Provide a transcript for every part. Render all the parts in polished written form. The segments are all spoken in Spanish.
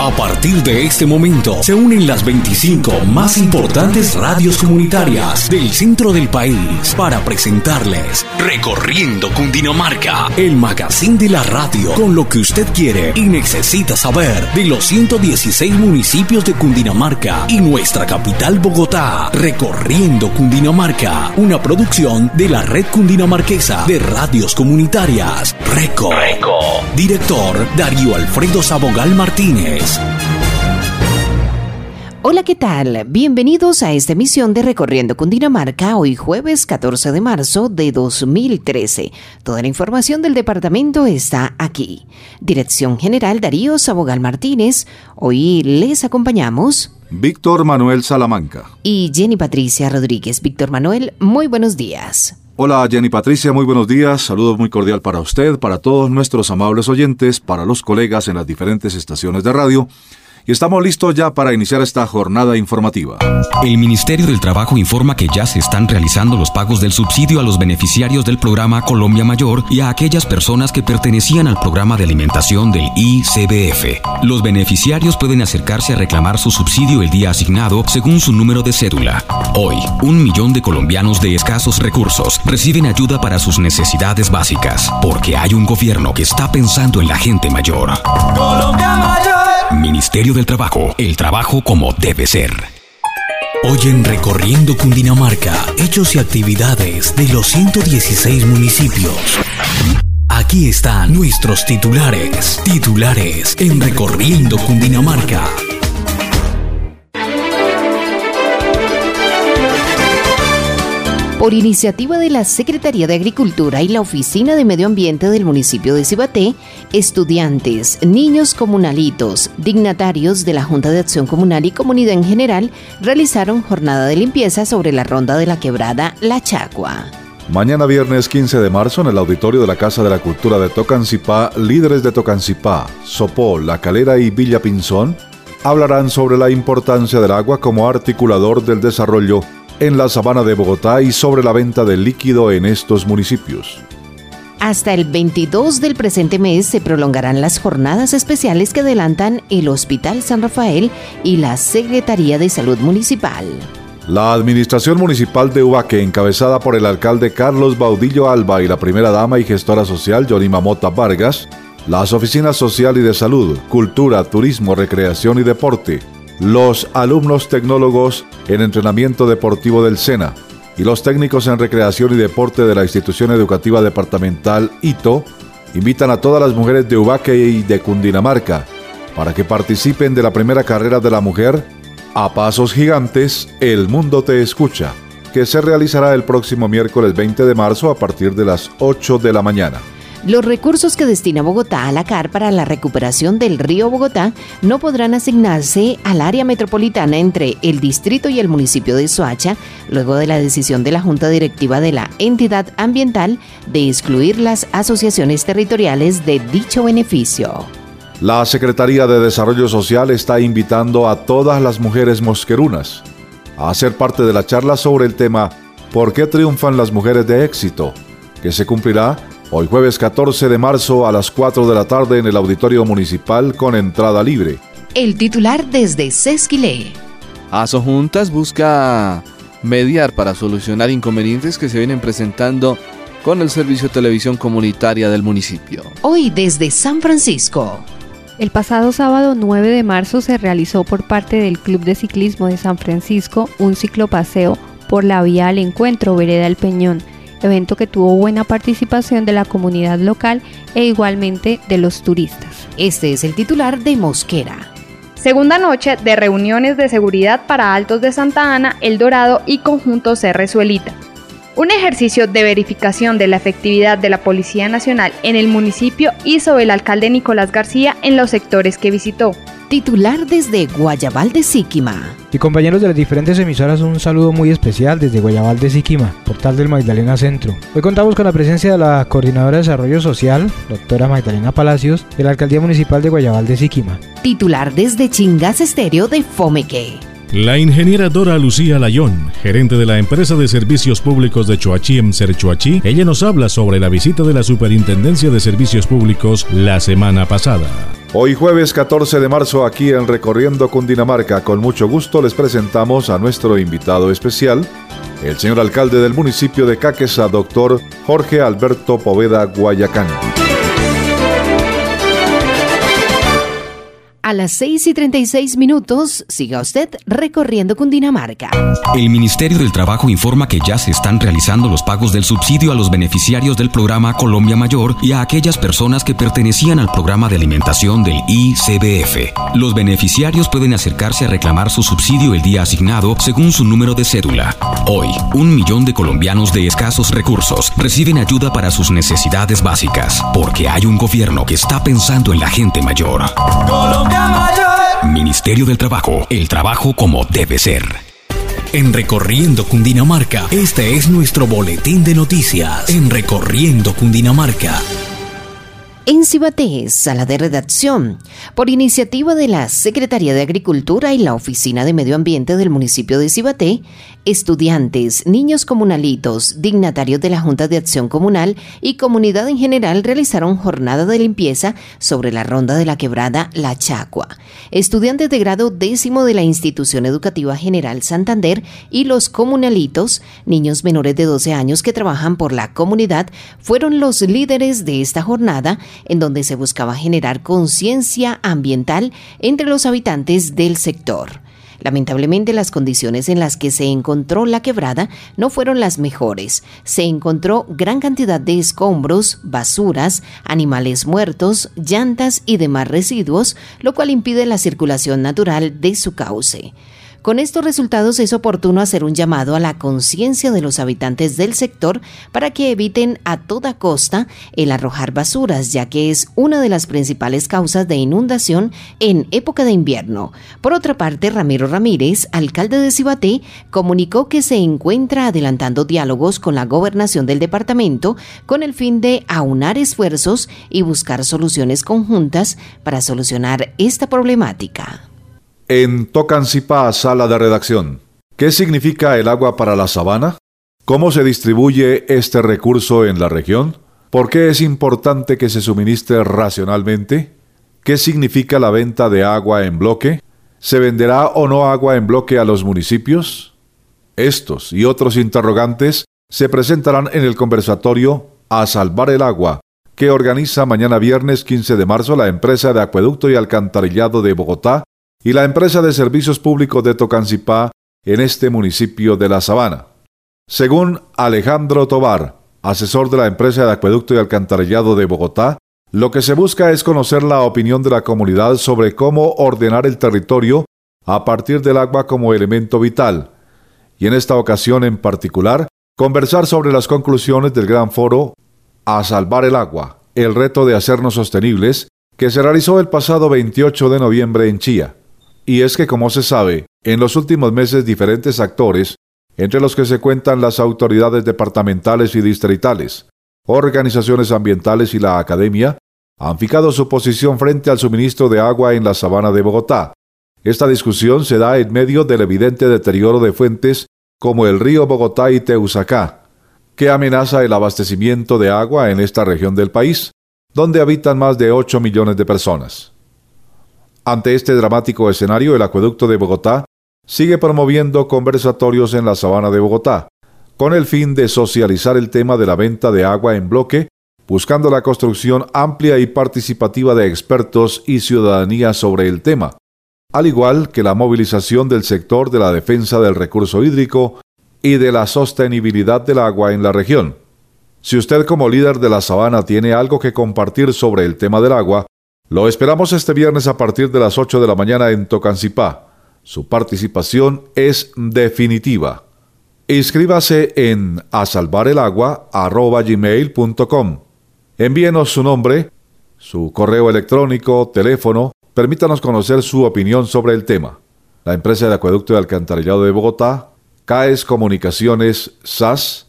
A partir de este momento se unen las 25 más importantes radios comunitarias del centro del país para presentarles Recorriendo Cundinamarca, el magazine de la radio con lo que usted quiere y necesita saber de los 116 municipios de Cundinamarca y nuestra capital Bogotá. Recorriendo Cundinamarca, una producción de la Red Cundinamarquesa de Radios Comunitarias, RECO. Director Darío Alfredo Sabogal Martínez. Hola, ¿qué tal? Bienvenidos a esta emisión de Recorriendo Cundinamarca, hoy jueves 14 de marzo de 2013. Toda la información del departamento está aquí. Dirección General Darío Sabogal Martínez. Hoy les acompañamos Víctor Manuel Salamanca y Jenny Patricia Rodríguez. Víctor Manuel, muy buenos días. Hola Jenny Patricia, muy buenos días. Saludos muy cordial para usted, para todos nuestros amables oyentes, para los colegas en las diferentes estaciones de radio. Y estamos listos ya para iniciar esta jornada informativa. El Ministerio del Trabajo informa que ya se están realizando los pagos del subsidio a los beneficiarios del programa Colombia Mayor y a aquellas personas que pertenecían al programa de alimentación del ICBF. Los beneficiarios pueden acercarse a reclamar su subsidio el día asignado según su número de cédula. Hoy, 1 millón de colombianos de escasos recursos reciben ayuda para sus necesidades básicas, porque hay un gobierno que está pensando en la gente mayor. Colombia Mayor. Ministerio del Trabajo, el trabajo como debe ser. Hoy en Recorriendo Cundinamarca, hechos y actividades de los 116 municipios. Aquí están nuestros titulares en Recorriendo Cundinamarca. Por iniciativa de la Secretaría de Agricultura y la Oficina de Medio Ambiente del municipio de Cibaté, estudiantes, niños comunalitos, dignatarios de la Junta de Acción Comunal y comunidad en general realizaron jornada de limpieza sobre la ronda de la quebrada La Chacua. Mañana viernes 15 de marzo en el auditorio de la Casa de la Cultura de Tocancipá, líderes de Tocancipá, Sopó, La Calera y Villa Pinzón hablarán sobre la importancia del agua como articulador del desarrollo en la sabana de Bogotá y sobre la venta de líquido en estos municipios. Hasta el 22 del presente mes se prolongarán las jornadas especiales que adelantan el Hospital San Rafael y la Secretaría de Salud Municipal. La Administración Municipal de Ubaque, encabezada por el alcalde Carlos Baudillo Alba y la primera dama y gestora social Yorima Mota Vargas, las oficinas social y de salud, cultura, turismo, recreación y deporte, los alumnos tecnólogos en entrenamiento deportivo del SENA y los técnicos en recreación y deporte de la institución educativa departamental ITO invitan a todas las mujeres de Ubaque y de Cundinamarca para que participen de la primera carrera de la mujer a pasos gigantes, El Mundo Te Escucha, que se realizará el próximo miércoles 20 de marzo a partir de las 8 de la mañana. Los recursos que destina Bogotá a la CAR para la recuperación del río Bogotá no podrán asignarse al área metropolitana entre el distrito y el municipio de Soacha, luego de la decisión de la Junta Directiva de la entidad ambiental de excluir las asociaciones territoriales de dicho beneficio. La Secretaría de Desarrollo Social está invitando a todas las mujeres mosquerunas a hacer parte de la charla sobre el tema ¿Por qué triunfan las mujeres de éxito?, que se cumplirá hoy jueves 14 de marzo a las 4 de la tarde en el Auditorio Municipal con entrada libre. El titular desde Sesquilé. Asojuntas busca mediar para solucionar inconvenientes que se vienen presentando con el servicio de televisión comunitaria del municipio. Hoy desde San Francisco. El pasado sábado 9 de marzo se realizó por parte del Club de Ciclismo de San Francisco un ciclopaseo por la vía al encuentro Vereda El Peñón, evento que tuvo buena participación de la comunidad local e igualmente de los turistas. Este es el titular de Mosquera. Segunda noche de reuniones de seguridad para Altos de Santa Ana, El Dorado y Conjunto Cerre Suelita. Un ejercicio de verificación de la efectividad de la Policía Nacional en el municipio hizo el alcalde Nicolás García en los sectores que visitó. Titular desde Guayabal de Siquima. Y compañeros de las diferentes emisoras, un saludo muy especial desde Guayabal de Siquima, Portal del Magdalena Centro. Hoy contamos con la presencia de la Coordinadora de Desarrollo Social, doctora Magdalena Palacios, de la Alcaldía Municipal de Guayabal de Siquima. Titular desde Chingas Estéreo de Fomeque. La ingeniera Dora Lucía Layón, gerente de la empresa de servicios públicos de Choachí, Emser Choachí, ella nos habla sobre la visita de la Superintendencia de Servicios Públicos la semana pasada. Hoy jueves 14 de marzo aquí en Recorriendo Cundinamarca, con mucho gusto les presentamos a nuestro invitado especial, el señor alcalde del municipio de Caqueza, doctor Jorge Alberto Poveda Guayacán. A las 6:36, siga usted recorriendo Cundinamarca. El Ministerio del Trabajo informa que ya se están realizando los pagos del subsidio a los beneficiarios del programa Colombia Mayor y a aquellas personas que pertenecían al programa de alimentación del ICBF. Los beneficiarios pueden acercarse a reclamar su subsidio el día asignado según su número de cédula. Hoy, 1 millón de colombianos de escasos recursos reciben ayuda para sus necesidades básicas, porque hay un gobierno que está pensando en la gente mayor. Colombia Mayor. Ministerio del Trabajo, el trabajo como debe ser. En Recorriendo Cundinamarca, este es nuestro boletín de noticias. En Recorriendo Cundinamarca. En Cibaté, sala de redacción, por iniciativa de la Secretaría de Agricultura y la Oficina de Medio Ambiente del municipio de Cibaté, estudiantes, niños comunalitos, dignatarios de la Junta de Acción Comunal y comunidad en general realizaron jornada de limpieza sobre la ronda de la quebrada La Chacua. Estudiantes de grado 10º de la Institución Educativa General Santander y los comunalitos, niños menores de 12 años que trabajan por la comunidad, fueron los líderes de esta jornada, en donde se buscaba generar conciencia ambiental entre los habitantes del sector. Lamentablemente, las condiciones en las que se encontró la quebrada no fueron las mejores. Se encontró gran cantidad de escombros, basuras, animales muertos, llantas y demás residuos, lo cual impide la circulación natural de su cauce. Con estos resultados es oportuno hacer un llamado a la conciencia de los habitantes del sector para que eviten a toda costa el arrojar basuras, ya que es una de las principales causas de inundación en época de invierno. Por otra parte, Ramiro Ramírez, alcalde de Cibaté, comunicó que se encuentra adelantando diálogos con la gobernación del departamento con el fin de aunar esfuerzos y buscar soluciones conjuntas para solucionar esta problemática. En Tocancipá, sala de redacción. ¿Qué significa el agua para la sabana? ¿Cómo se distribuye este recurso en la región? ¿Por qué es importante que se suministre racionalmente? ¿Qué significa la venta de agua en bloque? ¿Se venderá o no agua en bloque a los municipios? Estos y otros interrogantes se presentarán en el conversatorio A Salvar el Agua, que organiza mañana viernes 15 de marzo la empresa de acueducto y alcantarillado de Bogotá y la empresa de servicios públicos de Tocancipá en este municipio de La Sabana. Según Alejandro Tobar, asesor de la empresa de acueducto y alcantarillado de Bogotá, lo que se busca es conocer la opinión de la comunidad sobre cómo ordenar el territorio a partir del agua como elemento vital, y en esta ocasión en particular, conversar sobre las conclusiones del gran foro A Salvar el Agua, el reto de hacernos sostenibles, que se realizó el pasado 28 de noviembre en Chía. Y es que, como se sabe, en los últimos meses diferentes actores, entre los que se cuentan las autoridades departamentales y distritales, organizaciones ambientales y la academia, han fijado su posición frente al suministro de agua en la sabana de Bogotá. Esta discusión se da en medio del evidente deterioro de fuentes como el río Bogotá y Teusacá, que amenaza el abastecimiento de agua en esta región del país, donde habitan más de 8 millones de personas. Ante este dramático escenario, el Acueducto de Bogotá sigue promoviendo conversatorios en la Sabana de Bogotá, con el fin de socializar el tema de la venta de agua en bloque, buscando la construcción amplia y participativa de expertos y ciudadanía sobre el tema, al igual que la movilización del sector de la defensa del recurso hídrico y de la sostenibilidad del agua en la región. Si usted como líder de la Sabana tiene algo que compartir sobre el tema del agua, lo esperamos este viernes a partir de las 8 de la mañana en Tocancipá. Su participación es definitiva. Inscríbase en asalvarelagua@gmail.com. Envíenos su nombre, su correo electrónico, teléfono. Permítanos conocer su opinión sobre el tema. La empresa de acueducto y alcantarillado de Bogotá, CAES Comunicaciones SAS,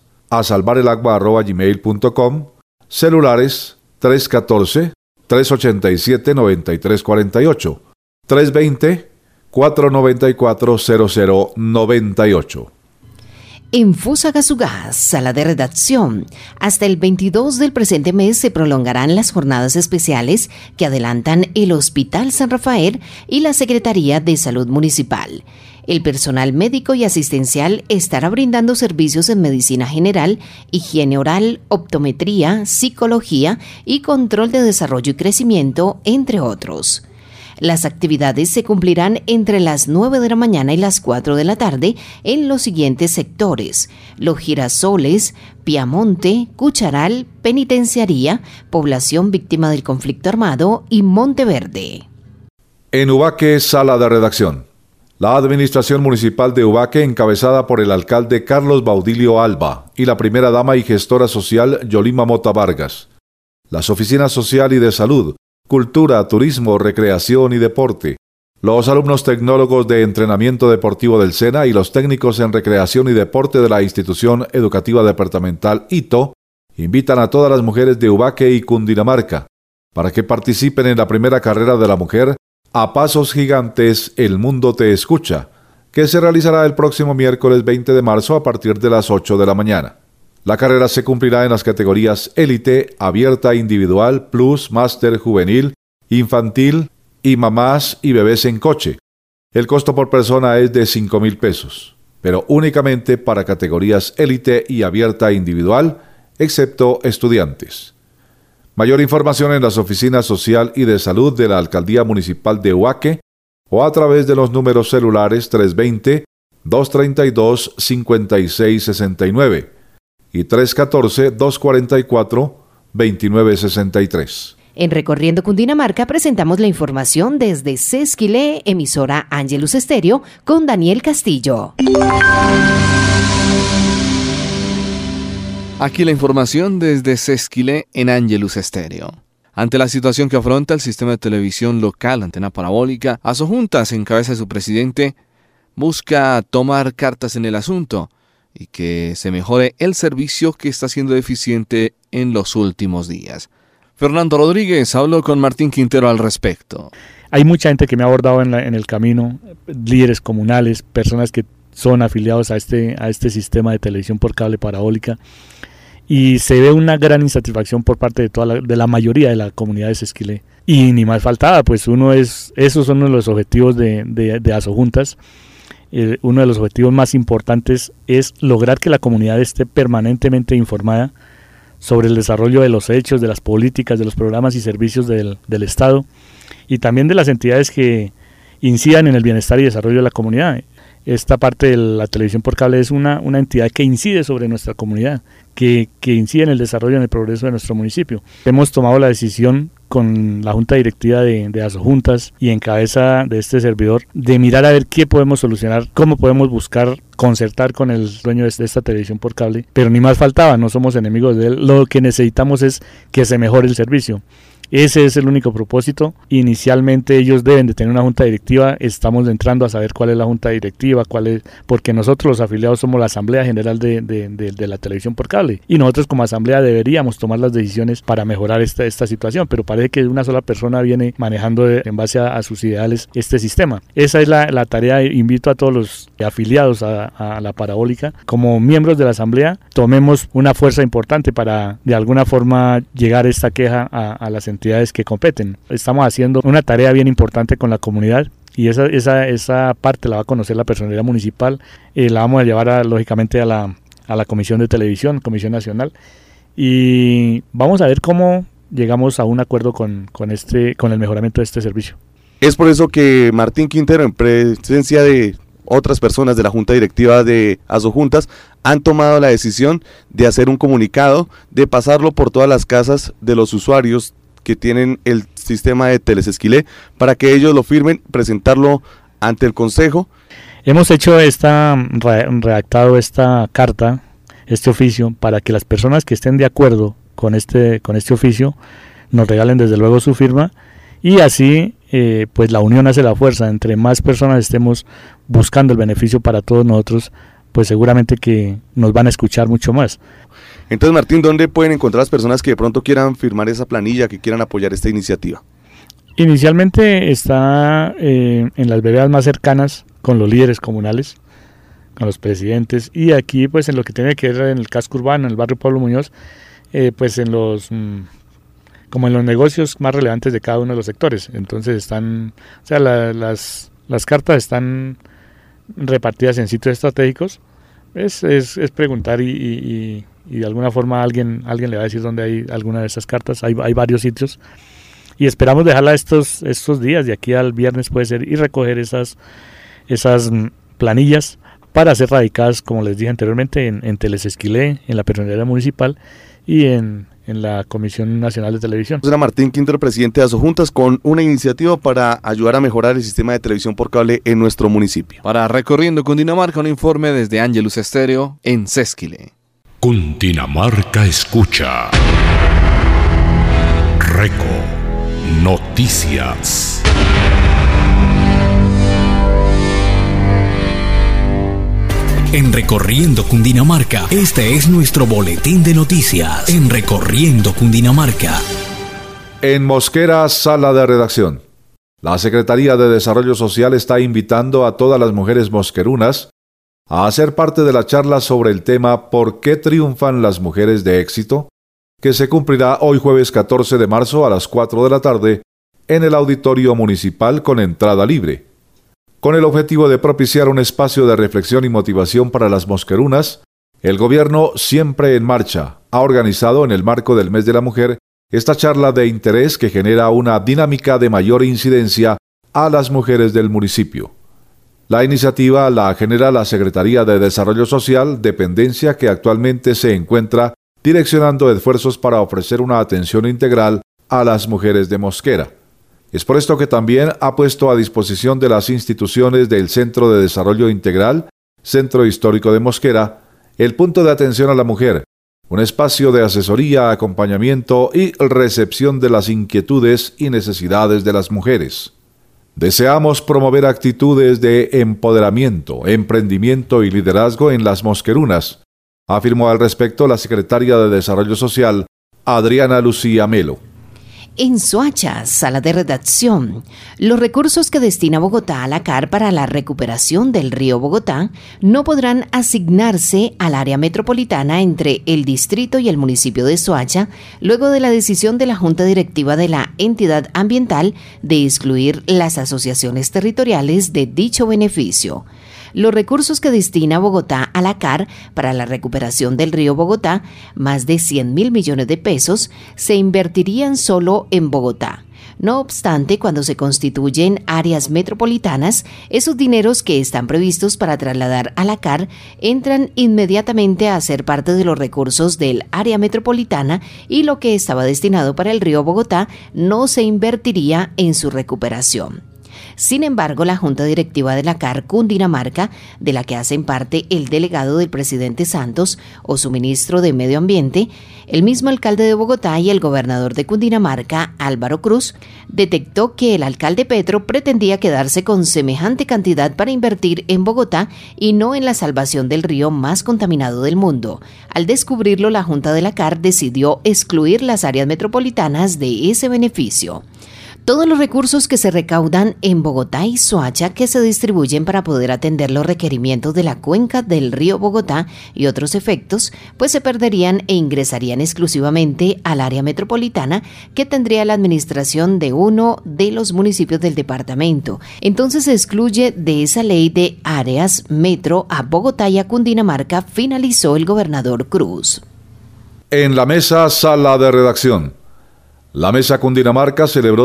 asalvarelagua@gmail.com. Celulares 314-387-9348, 320-494-0098. En Fusagasugá, sala de redacción, hasta el 22 del presente mes se prolongarán las jornadas especiales que adelantan el Hospital San Rafael y la Secretaría de Salud Municipal. El personal médico y asistencial estará brindando servicios en medicina general, higiene oral, optometría, psicología y control de desarrollo y crecimiento, entre otros. Las actividades se cumplirán entre las 9 de la mañana y las 4 de la tarde en los siguientes sectores: Los Girasoles, Piamonte, Cucharal, Penitenciaría, Población Víctima del Conflicto Armado y Monteverde. En Ubaque, sala de redacción. La Administración Municipal de Ubaque, encabezada por el alcalde Carlos Baudilio Alba y la primera dama y gestora social Yolima Mota Vargas. Las oficinas social y de salud, cultura, turismo, recreación y deporte, los alumnos tecnólogos de entrenamiento deportivo del SENA y los técnicos en recreación y deporte de la Institución Educativa Departamental ITO invitan a todas las mujeres de Ubaque y Cundinamarca para que participen en la primera carrera de la mujer A Pasos Gigantes, El Mundo Te Escucha, que se realizará el próximo miércoles 20 de marzo a partir de las 8 de la mañana. La carrera se cumplirá en las categorías Élite, Abierta Individual, Plus, Máster Juvenil, Infantil y Mamás y Bebés en Coche. El costo por persona es de 5.000 pesos, pero únicamente para categorías Élite y Abierta Individual, excepto estudiantes. Mayor información en las oficinas social y de salud de la Alcaldía Municipal de Ubaque o a través de los números celulares 320-232-5669 y 314-244-2963. En Recorriendo Cundinamarca presentamos la información desde Sesquilé, emisora Ángelus Estéreo, con Daniel Castillo. Aquí la información desde Sesquilé en Ángelus Estéreo. Ante la situación que afronta el sistema de televisión local, Antena Parabólica, Asojuntas, en cabeza de su presidente, busca tomar cartas en el asunto y que se mejore el servicio que está siendo deficiente en los últimos días. Fernando Rodríguez habló con Martín Quintero al respecto. Hay mucha gente que me ha abordado en el camino, líderes comunales, personas que son afiliados a este sistema de televisión por cable parabólica, y se ve una gran insatisfacción por parte de la mayoría de la comunidad de Sesquilé. Y ni más faltaba, pues esos son uno de los objetivos de Asojuntas. Uno de los objetivos más importantes es lograr que la comunidad esté permanentemente informada sobre el desarrollo de los hechos, de las políticas, de los programas y servicios del Estado y también de las entidades que incidan en el bienestar y desarrollo de la comunidad. Esta parte de la televisión por cable es una entidad que incide sobre nuestra comunidad, que incide en el desarrollo y en el progreso de nuestro municipio. Hemos tomado la decisión con la Junta Directiva de Asojuntas y en cabeza de este servidor de mirar a ver qué podemos solucionar, cómo podemos buscar concertar con el dueño de esta televisión por cable, pero ni más faltaba, no somos enemigos de él, lo que necesitamos es que se mejore el servicio. Ese es el único propósito. Inicialmente ellos deben de tener una junta directiva, estamos entrando a saber cuál es la junta directiva, porque nosotros los afiliados somos la Asamblea General de la Televisión por Cable y nosotros como Asamblea deberíamos tomar las decisiones para mejorar esta situación, pero parece que una sola persona viene manejando en base a sus ideales este sistema. Esa es la tarea. Invito a todos los afiliados a la parabólica, como miembros de la Asamblea, tomemos una fuerza importante para de alguna forma llegar esta queja a las entidades que competen. Estamos haciendo una tarea bien importante con la comunidad y esa parte la va a conocer la personería municipal, la vamos a llevar lógicamente a la Comisión de Televisión, Comisión Nacional, y vamos a ver cómo llegamos a un acuerdo con el mejoramiento de este servicio. Es por eso que Martín Quintero, en presencia de otras personas de la Junta Directiva de Asojuntas, han tomado la decisión de hacer un comunicado, de pasarlo por todas las casas de los usuarios que tienen el sistema de Telesesquilé para que ellos lo firmen, presentarlo ante el Consejo. Hemos hecho redactado esta carta, este oficio, para que las personas que estén de acuerdo con este oficio nos regalen desde luego su firma y así pues la unión hace la fuerza. Entre más personas estemos buscando el beneficio para todos nosotros, pues seguramente que nos van a escuchar mucho más. Entonces, Martín, ¿dónde pueden encontrar las personas que de pronto quieran firmar esa planilla, que quieran apoyar esta iniciativa? Inicialmente está en las veredas más cercanas con los líderes comunales, a los presidentes, y aquí pues en lo que tiene que ver en el casco urbano, en el barrio Pablo Muñoz, pues en los como en los negocios más relevantes de cada uno de los sectores. Entonces están, o sea, las cartas están repartidas en sitios estratégicos. Es preguntar y de alguna forma alguien le va a decir dónde hay alguna de esas cartas. Hay varios sitios y esperamos dejarla estos días, de aquí al viernes puede ser, y recoger esas planillas para ser radicadas, como les dije anteriormente, en Teles Esquilé, en la Personería Municipal y en la Comisión Nacional de Televisión. Era Martín Quintero, presidente de Asojuntas, con una iniciativa para ayudar a mejorar el sistema de televisión por cable en nuestro municipio. Para Recorriendo Cundinamarca, un informe desde Angelus Estéreo en Sesquilé. Cundinamarca escucha. Reco Noticias. En Recorriendo Cundinamarca, este es nuestro boletín de noticias. En Recorriendo Cundinamarca. En Mosquera, sala de redacción. La Secretaría de Desarrollo Social está invitando a todas las mujeres mosquerunas a hacer parte de la charla sobre el tema ¿Por qué triunfan las mujeres de éxito?, que se cumplirá hoy jueves 14 de marzo a las 4 de la tarde en el Auditorio Municipal con entrada libre. Con el objetivo de propiciar un espacio de reflexión y motivación para las mosquerunas, el gobierno Siempre en Marcha ha organizado en el marco del Mes de la Mujer esta charla de interés que genera una dinámica de mayor incidencia a las mujeres del municipio. La iniciativa la genera la Secretaría de Desarrollo Social, dependencia que actualmente se encuentra direccionando esfuerzos para ofrecer una atención integral a las mujeres de Mosquera. Es por esto que también ha puesto a disposición de las instituciones del Centro de Desarrollo Integral, Centro Histórico de Mosquera, el punto de atención a la mujer, un espacio de asesoría, acompañamiento y recepción de las inquietudes y necesidades de las mujeres. Deseamos promover actitudes de empoderamiento, emprendimiento y liderazgo en las mosquerunas, afirmó al respecto la secretaria de Desarrollo Social, Adriana Lucía Melo. En Soacha, sala de redacción, los recursos que destina Bogotá a la CAR para la recuperación del río Bogotá no podrán asignarse al área metropolitana entre el distrito y el municipio de Soacha, luego de la decisión de la Junta Directiva de la entidad ambiental de excluir las asociaciones territoriales de dicho beneficio. Los recursos que destina Bogotá a la CAR para la recuperación del río Bogotá, más de 100.000 millones de pesos, se invertirían solo en Bogotá. No obstante, cuando se constituyen áreas metropolitanas, esos dineros que están previstos para trasladar a la CAR entran inmediatamente a ser parte de los recursos del área metropolitana y lo que estaba destinado para el río Bogotá no se invertiría en su recuperación. Sin embargo, la Junta Directiva de la CAR Cundinamarca, de la que hacen parte el delegado del presidente Santos o su ministro de Medio Ambiente, el mismo alcalde de Bogotá y el gobernador de Cundinamarca, Álvaro Cruz, detectó que el alcalde Petro pretendía quedarse con semejante cantidad para invertir en Bogotá y no en la salvación del río más contaminado del mundo. Al descubrirlo, la Junta de la CAR decidió excluir las áreas metropolitanas de ese beneficio. Todos los recursos que se recaudan en Bogotá y Soacha que se distribuyen para poder atender los requerimientos de la cuenca del río Bogotá y otros efectos, pues se perderían e ingresarían exclusivamente al área metropolitana que tendría la administración de uno de los municipios del departamento. Entonces se excluye de esa ley de áreas metro a Bogotá y a Cundinamarca, finalizó el gobernador Cruz. En la mesa, sala de redacción. La Mesa Cundinamarca celebró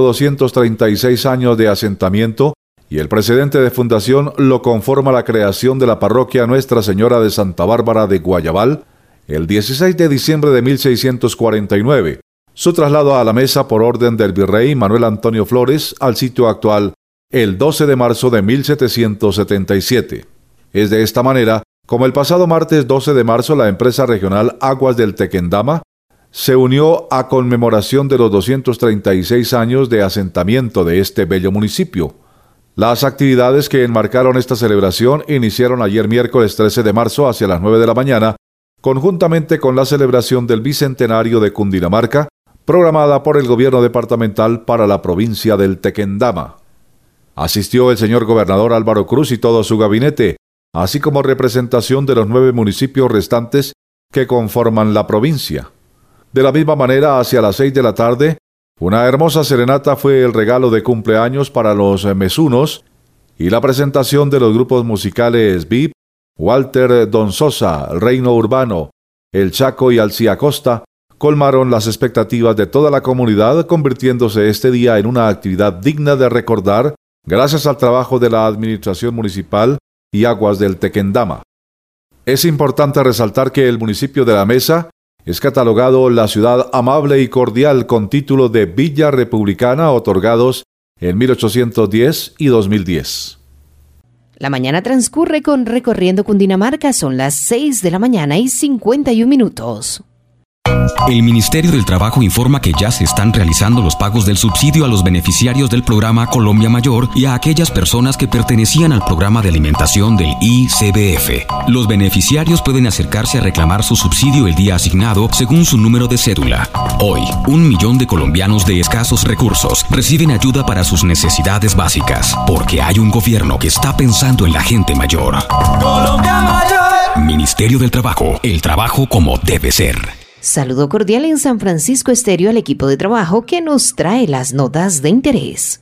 236 años de asentamiento y el precedente de fundación lo conforma la creación de la parroquia Nuestra Señora de Santa Bárbara de Guayabal el 16 de diciembre de 1649. Su traslado a la mesa por orden del virrey Manuel Antonio Flores al sitio actual el 12 de marzo de 1777. Es de esta manera como el pasado martes 12 de marzo la empresa regional Aguas del Tequendama se unió a conmemoración de los 236 años de asentamiento de este bello municipio. Las actividades que enmarcaron esta celebración iniciaron ayer miércoles 13 de marzo hacia las 9 de la mañana, conjuntamente con la celebración del Bicentenario de Cundinamarca, programada por el gobierno departamental para la provincia del Tequendama. Asistió el señor gobernador Álvaro Cruz y todo su gabinete, así como representación de los 9 municipios restantes que conforman la provincia. De la misma manera, hacia las 6 de la tarde, una hermosa serenata fue el regalo de cumpleaños para los mesunos y la presentación de los grupos musicales VIP, Walter Don Sosa, Reino Urbano, El Chaco y Alcía Costa colmaron las expectativas de toda la comunidad, convirtiéndose este día en una actividad digna de recordar gracias al trabajo de la Administración Municipal y Aguas del Tequendama. Es importante resaltar que el municipio de La Mesa es catalogado la ciudad amable y cordial con título de Villa Republicana otorgados en 1810 y 2010. La mañana transcurre con Recorriendo Cundinamarca, son las 6 de la mañana y 51 minutos. El Ministerio del Trabajo informa que ya se están realizando los pagos del subsidio a los beneficiarios del programa Colombia Mayor y a aquellas personas que pertenecían al programa de alimentación del ICBF. Los beneficiarios pueden acercarse a reclamar su subsidio el día asignado según su número de cédula. Hoy, 1 millón de colombianos de escasos recursos reciben ayuda para sus necesidades básicas, porque hay un gobierno que está pensando en la gente mayor. Colombia Mayor. Ministerio del Trabajo, el trabajo como debe ser. Saludo cordial en San Francisco Estéreo al equipo de trabajo que nos trae las notas de interés.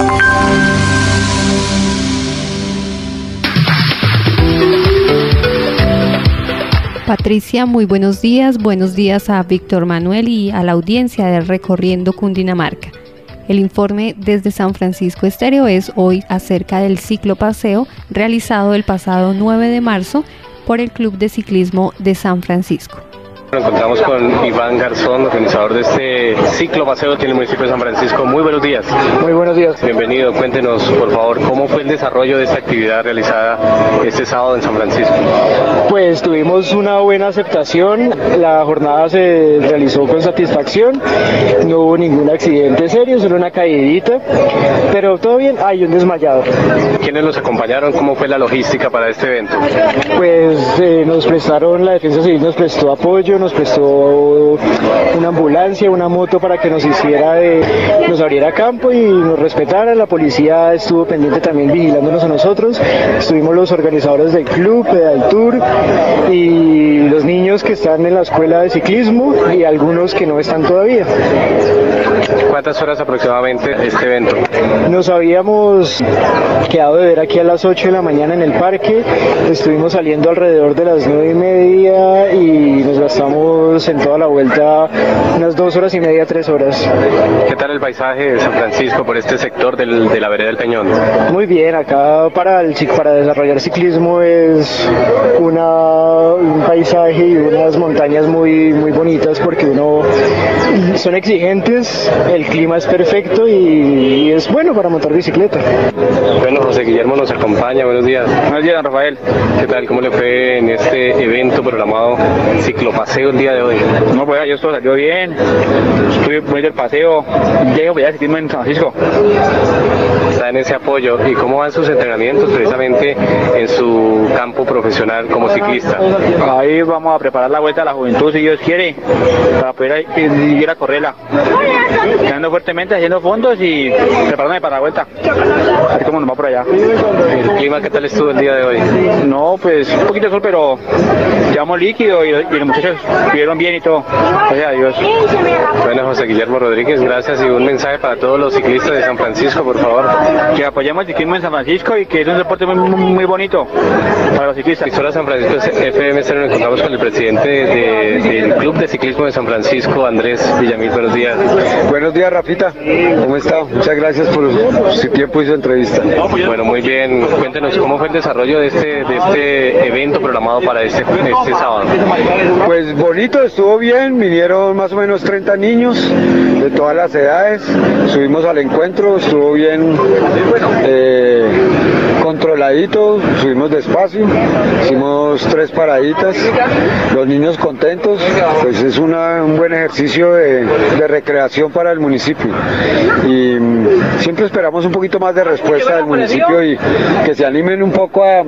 Patricia, muy buenos días a Víctor Manuel y a la audiencia de Recorriendo Cundinamarca. El informe desde San Francisco Estéreo es hoy acerca del ciclopaseo realizado el pasado 9 de marzo por el Club de Ciclismo de San Francisco. Nos encontramos con Iván Garzón, organizador de este ciclopaseo en el municipio de San Francisco. Muy buenos días. Muy buenos días. Bienvenido. Cuéntenos, por favor, cómo fue el desarrollo de esta actividad realizada este sábado en San Francisco. Pues tuvimos una buena aceptación. La jornada se realizó con satisfacción. No hubo ningún accidente serio, solo una caidita. Pero todo bien. Hay un desmayado. ¿Quiénes los acompañaron? ¿Cómo fue la logística para este evento? Pues nos prestaron, la Defensa Civil nos prestó apoyo, nos prestó una ambulancia, una moto para que nos abriera campo y nos respetara. La policía estuvo pendiente también vigilándonos a nosotros. Estuvimos los organizadores del club, Pedaltour y los niños que están en la escuela de ciclismo y algunos que no están todavía. ¿Cuántas horas aproximadamente este evento? Nos habíamos quedado de ver aquí a las 8 de la mañana en el parque. Estuvimos saliendo alrededor de las 9:30 y nos gastamos en toda la vuelta unas 2 horas y media, 3 horas. ¿Qué tal el paisaje de San Francisco por este sector de la vereda del Peñón? Muy bien, acá para desarrollar ciclismo es un paisaje y unas montañas muy, muy bonitas porque son exigentes, el clima es perfecto y es bueno para montar bicicleta. Bueno, José Guillermo nos acompaña, buenos días. Buenos días, don Rafael. ¿Qué tal? ¿Cómo le fue en este evento programado ciclopaseo el día de hoy? No, pues yo todo salió bien, estuve muy del paseo, llego ya a ciclismo en San Francisco. Está en ese apoyo. ¿Y cómo van sus entrenamientos precisamente en su campo profesional como ciclista? Ahí vamos a preparar la vuelta a la juventud, si Dios quiere, para poder ir a correrla. Quedando fuertemente, haciendo fondos y preparándome para la vuelta. A ver cómo nos va por allá. ¿El clima qué tal estuvo el día de hoy? No, pues un poquito de sol, pero llevamos líquido y los muchachos estuvieron bien y todo. Gracias a Dios. Bueno, José Guillermo Rodríguez, gracias, y un mensaje para todos los ciclistas de San Francisco, por favor. Que apoyemos el ciclismo en San Francisco y que es un deporte muy bonito para los ciclistas. Emisora San Francisco FM, nos encontramos con el presidente del Club de Ciclismo de San Francisco, Andrés Villamil. Buenos días. Buenos días, Rafita. ¿Cómo está? Muchas gracias por su tiempo y su entrevista. Bueno, muy bien. Cuéntenos cómo fue el desarrollo de este evento programado para este sábado. Pues bonito, estuvo bien. Vinieron más o menos 30 niños de todas las edades. Subimos al encuentro, estuvo bien controladito, subimos despacio, hicimos 3 paraditas, los niños contentos, pues es un buen ejercicio de recreación para el municipio y siempre esperamos un poquito más de respuesta del municipio y que se animen un poco a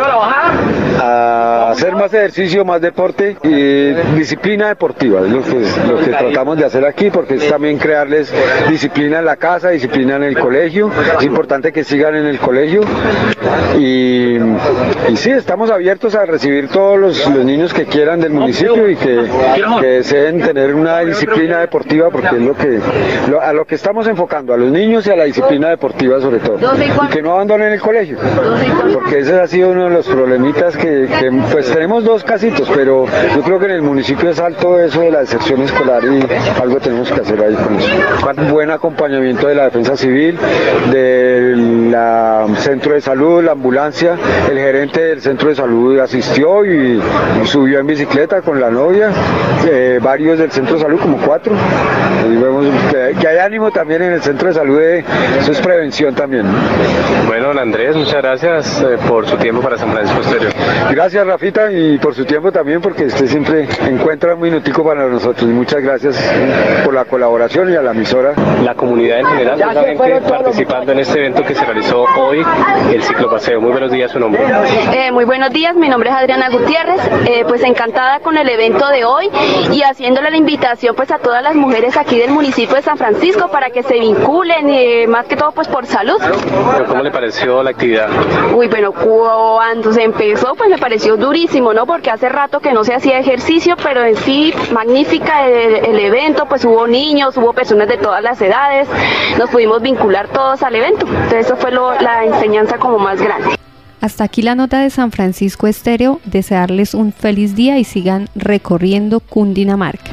hacer más ejercicio, más deporte y disciplina deportiva, es lo que tratamos de hacer aquí, porque es también crearles disciplina en la casa, disciplina en el colegio, es importante que sigan en el colegio y sí, estamos abiertos a recibir todos los niños que quieran del municipio y que deseen tener una disciplina deportiva, porque es a lo que estamos enfocando, a los niños y a la disciplina deportiva sobre todo, y que no abandonen el colegio, porque ese ha sido uno de los problemitas que pues tenemos 2 casitos, pero yo creo que en el municipio es alto eso de la deserción escolar y algo tenemos que hacer ahí con eso. Un buen acompañamiento de la defensa civil, del centro de salud, la ambulancia, el gerente del centro de salud asistió y subió en bicicleta con la novia, varios del centro de salud, como 4, y vemos que hay ánimo también en el centro de salud, eso es prevención también. Bueno, don Andrés, muchas gracias por su tiempo para San Francisco Estéreo. Gracias, Rafita, y por su tiempo también, porque usted siempre encuentra un minutico para nosotros, y muchas gracias por la colaboración y a la emisora. La comunidad en general, justamente participando en este evento que se realizó hoy, el ciclopaseo. Muy buenos días, su nombre. Muy buenos días, mi nombre es Adriana Gutiérrez, pues encantada con el evento de hoy y haciéndole la invitación pues a todas las mujeres aquí del municipio de San Francisco para que se vinculen, más que todo pues por salud. ¿Pero cómo le pareció la actividad? Uy, bueno, cuando se empezó pues me pareció durísimo, ¿no? Porque hace rato que no se hacía ejercicio, pero en sí magnífica el evento, pues hubo niños, hubo personas de todas las edades, nos pudimos vincular todos al evento, entonces eso fue la enseñanza como más grande. Hasta aquí la nota de San Francisco Estéreo, desearles un feliz día y sigan recorriendo Cundinamarca.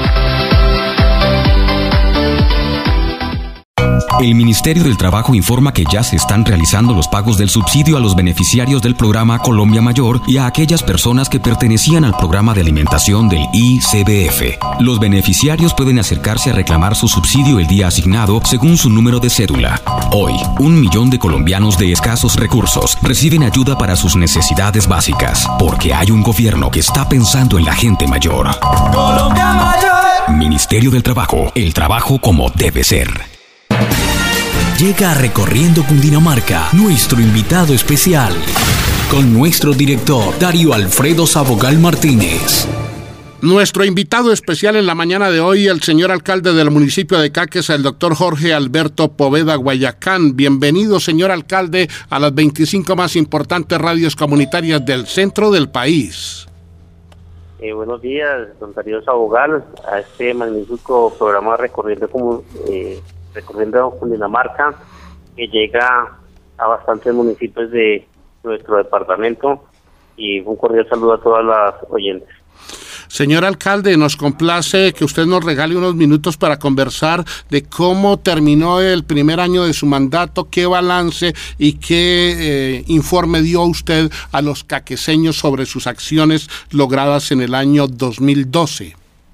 El Ministerio del Trabajo informa que ya se están realizando los pagos del subsidio a los beneficiarios del programa Colombia Mayor y a aquellas personas que pertenecían al programa de alimentación del ICBF. Los beneficiarios pueden acercarse a reclamar su subsidio el día asignado según su número de cédula. Hoy, 1 millón de colombianos de escasos recursos reciben ayuda para sus necesidades básicas, porque hay un gobierno que está pensando en la gente mayor. Colombia Mayor. Ministerio del Trabajo, el trabajo como debe ser. Llega a Recorriendo Cundinamarca nuestro invitado especial, con nuestro director Darío Alfredo Sabogal Martínez. Nuestro invitado especial en la mañana de hoy, el señor alcalde del municipio de Caques, el doctor Jorge Alberto Poveda Guayacán. Bienvenido, señor alcalde, a las 25 más importantes radios comunitarias del centro del país. Buenos días, don Darío Sabogal, a este magnífico programa Recorriendo Cundinamarca, que llega a bastantes municipios de nuestro departamento, y un cordial saludo a todas las oyentes. Señor alcalde, nos complace que usted nos regale unos minutos para conversar de cómo terminó el primer año de su mandato, qué balance y qué informe dio usted a los caqueseños sobre sus acciones logradas en el año 2012.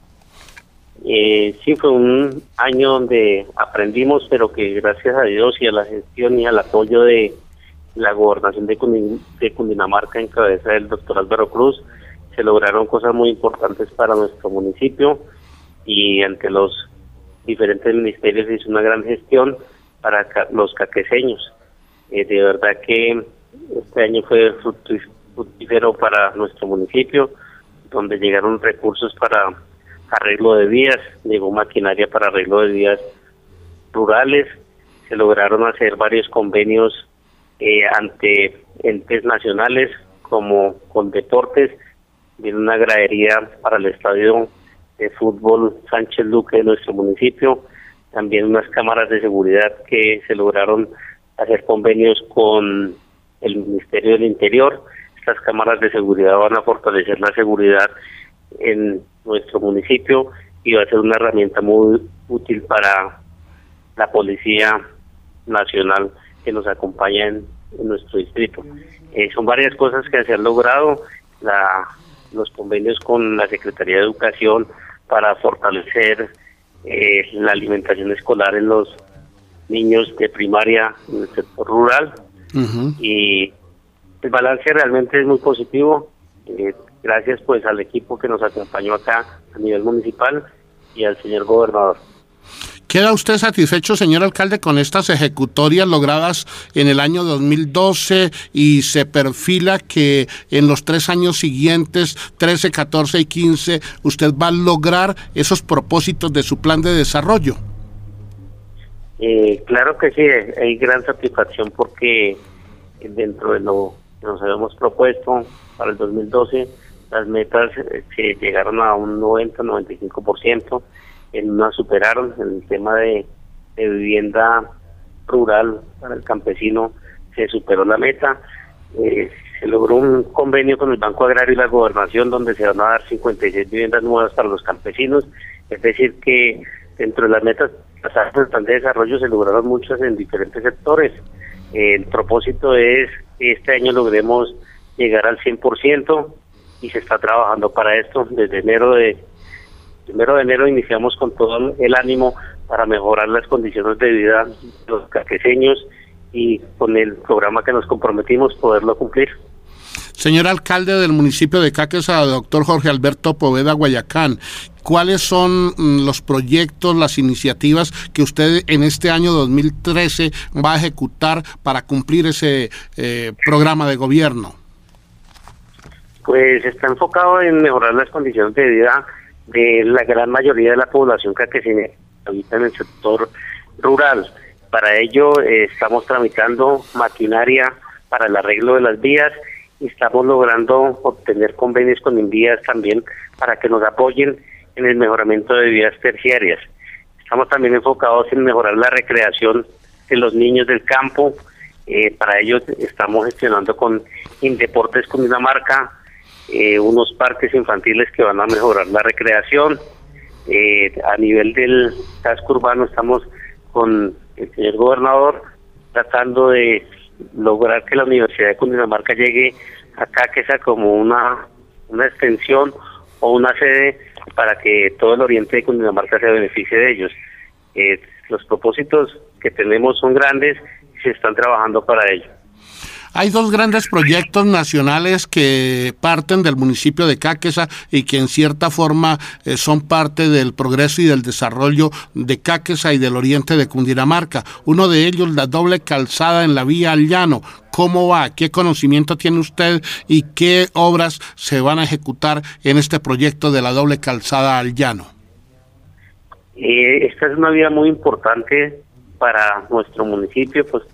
Sí, fue un año donde aprendimos, pero que gracias a Dios y a la gestión y al apoyo de la gobernación de Cundinamarca en cabeza del doctor Álvaro Cruz, se lograron cosas muy importantes para nuestro municipio, y ante los diferentes ministerios se hizo una gran gestión para los caqueseños. De verdad que este año fue fructífero para nuestro municipio, donde llegaron recursos para arreglo de vías, llegó maquinaria para arreglo de vías rurales, se lograron hacer varios convenios ante entes nacionales como con deportes, viene una gradería para el estadio de fútbol Sánchez Luque de nuestro municipio, también unas cámaras de seguridad que se lograron hacer convenios con el Ministerio del Interior. Estas cámaras de seguridad van a fortalecer la seguridad en nuestro municipio y va a ser una herramienta muy útil para la Policía Nacional que nos acompaña en nuestro distrito. Son varias cosas que se han logrado, los convenios con la Secretaría de Educación para fortalecer la alimentación escolar en los niños de primaria en el sector rural. Y el balance realmente es muy positivo. Gracias pues al equipo que nos acompañó acá a nivel municipal y al señor gobernador. ¿Queda usted satisfecho, señor alcalde, con estas ejecutorias logradas en el año 2012 y se perfila que en los 3 años siguientes, 13, 14 y 15, usted va a lograr esos propósitos de su plan de desarrollo? Claro que sí, hay gran satisfacción porque dentro de lo que nos habíamos propuesto para el 2012, las metas que llegaron a un 90-95%, en una superaron. En el tema de vivienda rural para el campesino se superó la meta. Se logró un convenio con el Banco Agrario y la Gobernación donde se van a dar 56 viviendas nuevas para los campesinos, es decir que dentro de las metas del plan de desarrollo se lograron muchas en diferentes sectores. El propósito es que este año logremos llegar al 100% y se está trabajando para esto. Desde primero de enero iniciamos con todo el ánimo para mejorar las condiciones de vida de los caqueseños y con el programa que nos comprometimos poderlo cumplir. Señor alcalde del municipio de Cáqueza, doctor Jorge Alberto Poveda Guayacán, ¿cuáles son los proyectos, las iniciativas que usted en este año 2013 va a ejecutar para cumplir ese programa de gobierno? Pues está enfocado en mejorar las condiciones de vida de la gran mayoría de la población caqueseña que habita en el sector rural. Para ello estamos tramitando maquinaria para el arreglo de las vías y estamos logrando obtener convenios con Invías también para que nos apoyen en el mejoramiento de vías terciarias. Estamos también enfocados en mejorar la recreación de los niños del campo. Para ello estamos gestionando con Indeportes Cundinamarca unos parques infantiles que van a mejorar la recreación. A nivel del casco urbano estamos con el señor gobernador tratando de lograr que la Universidad de Cundinamarca llegue a Cáqueza como una extensión o una sede para que todo el oriente de Cundinamarca se beneficie de ellos. Los propósitos que tenemos son grandes y se están trabajando para ello. Hay dos grandes proyectos nacionales que parten del municipio de Cáqueza y que en cierta forma son parte del progreso y del desarrollo de Cáqueza y del oriente de Cundinamarca. Uno de ellos, la doble calzada en la vía al llano. ¿Cómo va? ¿Qué conocimiento tiene usted y qué obras se van a ejecutar en este proyecto de la doble calzada al llano? Esta es una vía muy importante para nuestro municipio, pues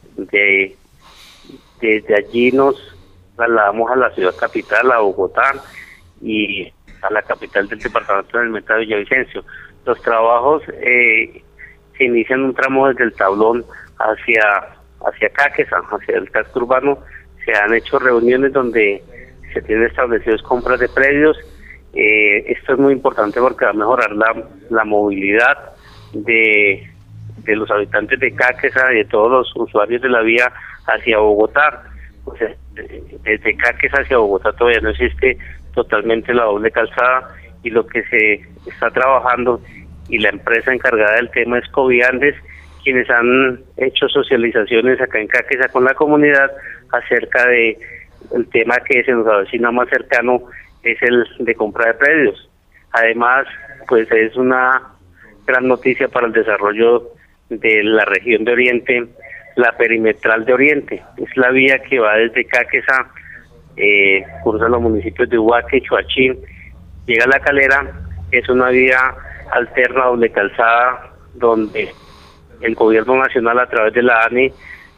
desde allí nos trasladamos a la ciudad capital, a Bogotá, y a la capital del departamento del Meta, Villavicencio. Los trabajos se inician un tramo desde el Tablón hacia Cáqueza, hacia el casco urbano. Se han hecho reuniones donde se tienen establecidos compras de predios. Esto es muy importante porque va a mejorar la movilidad de los habitantes de Cáqueza y de todos los usuarios de la vía hacia Bogotá. Pues desde Cáqueza hacia Bogotá todavía no existe totalmente la doble calzada, y lo que se está trabajando y la empresa encargada del tema es Coviandes, quienes han hecho socializaciones acá en Cáqueza con la comunidad acerca de el tema que se nos avecina más cercano, es el de compra de predios. Además, pues es una gran noticia para el desarrollo de la región de Oriente, la perimetral de Oriente. Es la vía que va desde Cáqueza, cruza los municipios de Ubaque, Choachí, llega a La Calera. Es una vía alterna doble calzada donde el gobierno nacional a través de la ANI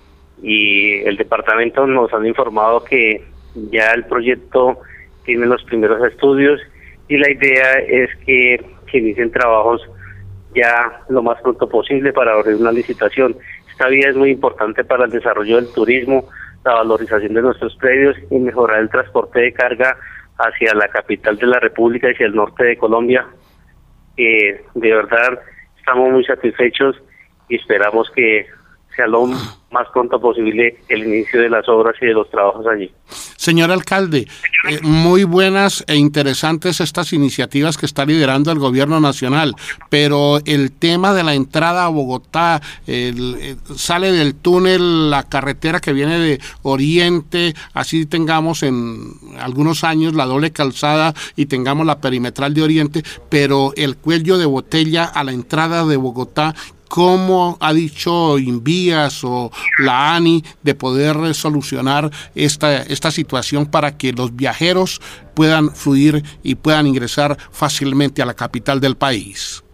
y el departamento nos han informado que ya el proyecto tiene los primeros estudios y la idea es que se inicien trabajos ya lo más pronto posible para abrir una licitación. Esta vía es muy importante para el desarrollo del turismo, la valorización de nuestros predios y mejorar el transporte de carga hacia la capital de la República y hacia el norte de Colombia. De verdad estamos muy satisfechos y esperamos que sea lo más pronto posible el inicio de las obras y de los trabajos allí. Señor alcalde, muy buenas e interesantes estas iniciativas que está liderando el gobierno nacional, pero el tema de la entrada a Bogotá, sale del túnel la carretera que viene de Oriente, así tengamos en algunos años la doble calzada y tengamos la perimetral de Oriente, pero el cuello de botella a la entrada de Bogotá, ¿cómo ha dicho Invías o la ANI de poder solucionar esta situación para que los viajeros puedan fluir y puedan ingresar fácilmente a la capital del país?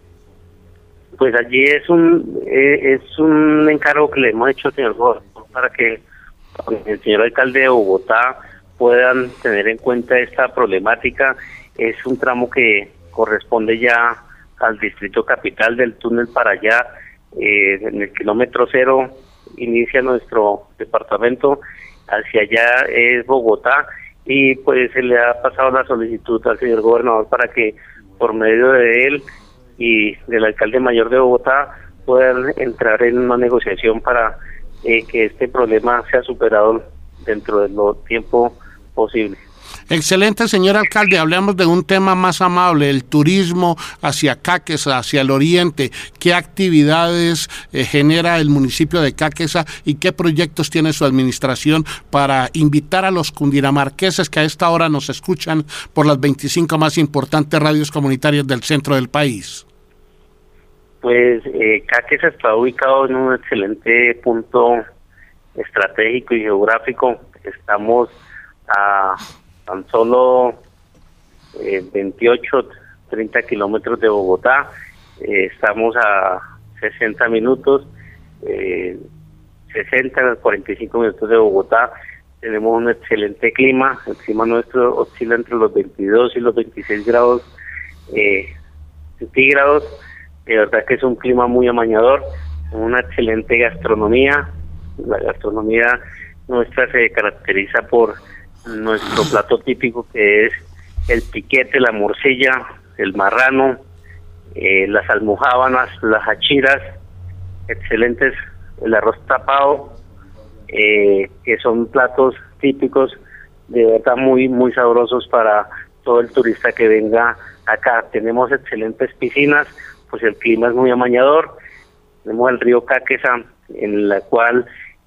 Pues allí es un encargo que le hemos hecho al señor gobernador para que con el señor alcalde de Bogotá puedan tener en cuenta esta problemática. Es un tramo que corresponde ya al distrito capital, del túnel para allá, en el kilómetro 0 inicia nuestro departamento, hacia allá es Bogotá, y pues se le ha pasado la solicitud al señor gobernador para que por medio de él y del alcalde mayor de Bogotá puedan entrar en una negociación para que este problema sea superado dentro del tiempo posible. Excelente, señor alcalde. Hablemos de un tema más amable, el turismo hacia Cáqueza, hacia el oriente. ¿Qué actividades genera el municipio de Cáqueza y qué proyectos tiene su administración para invitar a los cundinamarqueses que a esta hora nos escuchan por las 25 más importantes radios comunitarias del centro del país? Pues Cáqueza está ubicado en un excelente punto estratégico y geográfico. Estamos a tan solo 28, 30 kilómetros de Bogotá. Estamos a 60 minutos, 60, 45 minutos de Bogotá. Tenemos un excelente clima. El clima nuestro oscila entre los 22 y los 26 grados centígrados. De verdad que es un clima muy amañador, una excelente gastronomía. La gastronomía nuestra se caracteriza por nuestro plato típico, que es el piquete, la morcilla, el marrano, las almojábanas, las achiras, excelentes, el arroz tapado, que son platos típicos de verdad muy muy sabrosos para todo el turista que venga acá. Tenemos excelentes piscinas, pues el clima es muy amañador. Tenemos el río Cáqueza, en la cual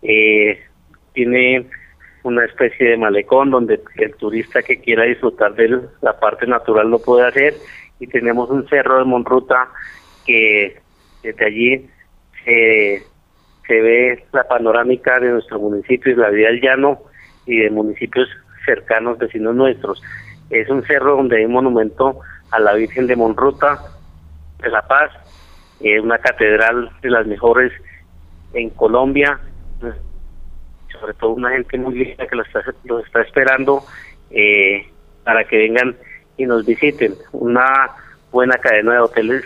tiene una especie de malecón donde el turista que quiera disfrutar de la parte natural lo puede hacer, y tenemos un cerro de Monruta que desde allí se ve la panorámica de nuestro municipio y la vida del llano y de municipios cercanos vecinos nuestros. Es un cerro donde hay un monumento a la Virgen de Monruta de la Paz, una catedral de las mejores en Colombia, sobre todo una gente muy linda que los está esperando para que vengan y nos visiten. Una buena cadena de hoteles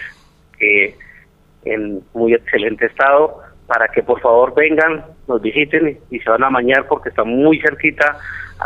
en muy excelente estado, para que por favor vengan, nos visiten y se van a bañar porque está muy cerquita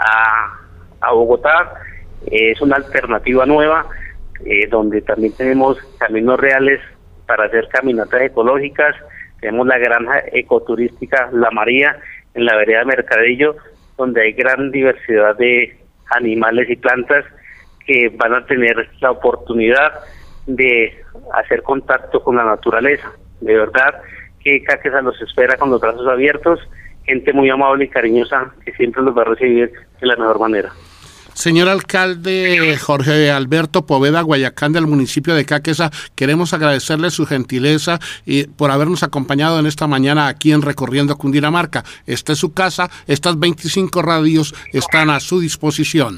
a Bogotá. Es una alternativa nueva donde también tenemos caminos reales para hacer caminatas ecológicas. Tenemos la granja ecoturística La María en la vereda Mercadillo, donde hay gran diversidad de animales y plantas que van a tener la oportunidad de hacer contacto con la naturaleza. De verdad que Cáqueza los espera con los brazos abiertos, gente muy amable y cariñosa que siempre los va a recibir de la mejor manera. Señor alcalde Jorge Alberto Poveda Guayacán, del municipio de Cáqueza, queremos agradecerle su gentileza y por habernos acompañado en esta mañana aquí en Recorriendo Cundinamarca. Esta es su casa, estas 25 radios están a su disposición.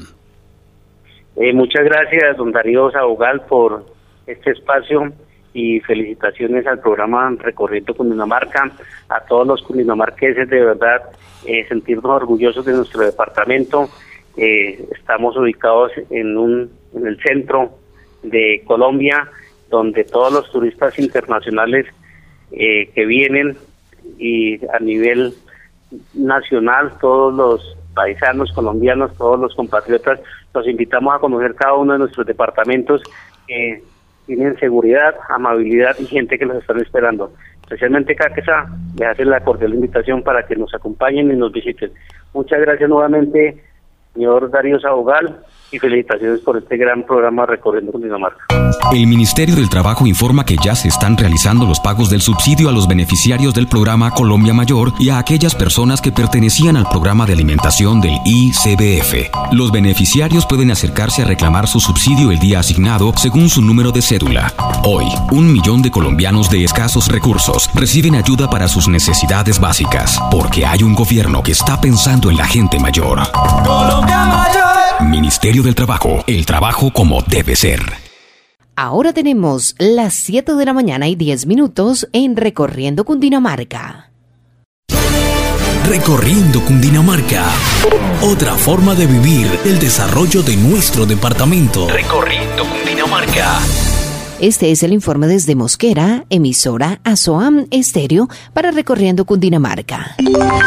Muchas gracias, don Darío Sabogal, por este espacio, y felicitaciones al programa Recorriendo Cundinamarca. A todos los cundinamarqueses, de verdad, sentirnos orgullosos de nuestro departamento. Estamos ubicados en el centro de Colombia, donde todos los turistas internacionales que vienen, y a nivel nacional, todos los paisanos colombianos, todos los compatriotas, los invitamos a conocer cada uno de nuestros departamentos que tienen seguridad, amabilidad y gente que los están esperando. Especialmente Cáqueza, les hace la cordial invitación para que nos acompañen y nos visiten. Muchas gracias nuevamente, señor Darío Sabogal, y felicitaciones por este gran programa Recorriendo Cundinamarca. El Ministerio del Trabajo informa que ya se están realizando los pagos del subsidio a los beneficiarios del programa Colombia Mayor y a aquellas personas que pertenecían al programa de alimentación del ICBF. Los beneficiarios pueden acercarse a reclamar su subsidio el día asignado según su número de cédula. Hoy, 1 millón de colombianos de escasos recursos reciben ayuda para sus necesidades básicas, porque hay un gobierno que está pensando en la gente mayor. Colombia Mayor. Ministerio del Trabajo, el trabajo como debe ser. Ahora tenemos las 7 de la mañana y 10 minutos en Recorriendo Cundinamarca. Recorriendo Cundinamarca. Otra forma de vivir el desarrollo de nuestro departamento. Recorriendo Cundinamarca. Este es el informe desde Mosquera, emisora Azoam Estéreo para Recorriendo Cundinamarca.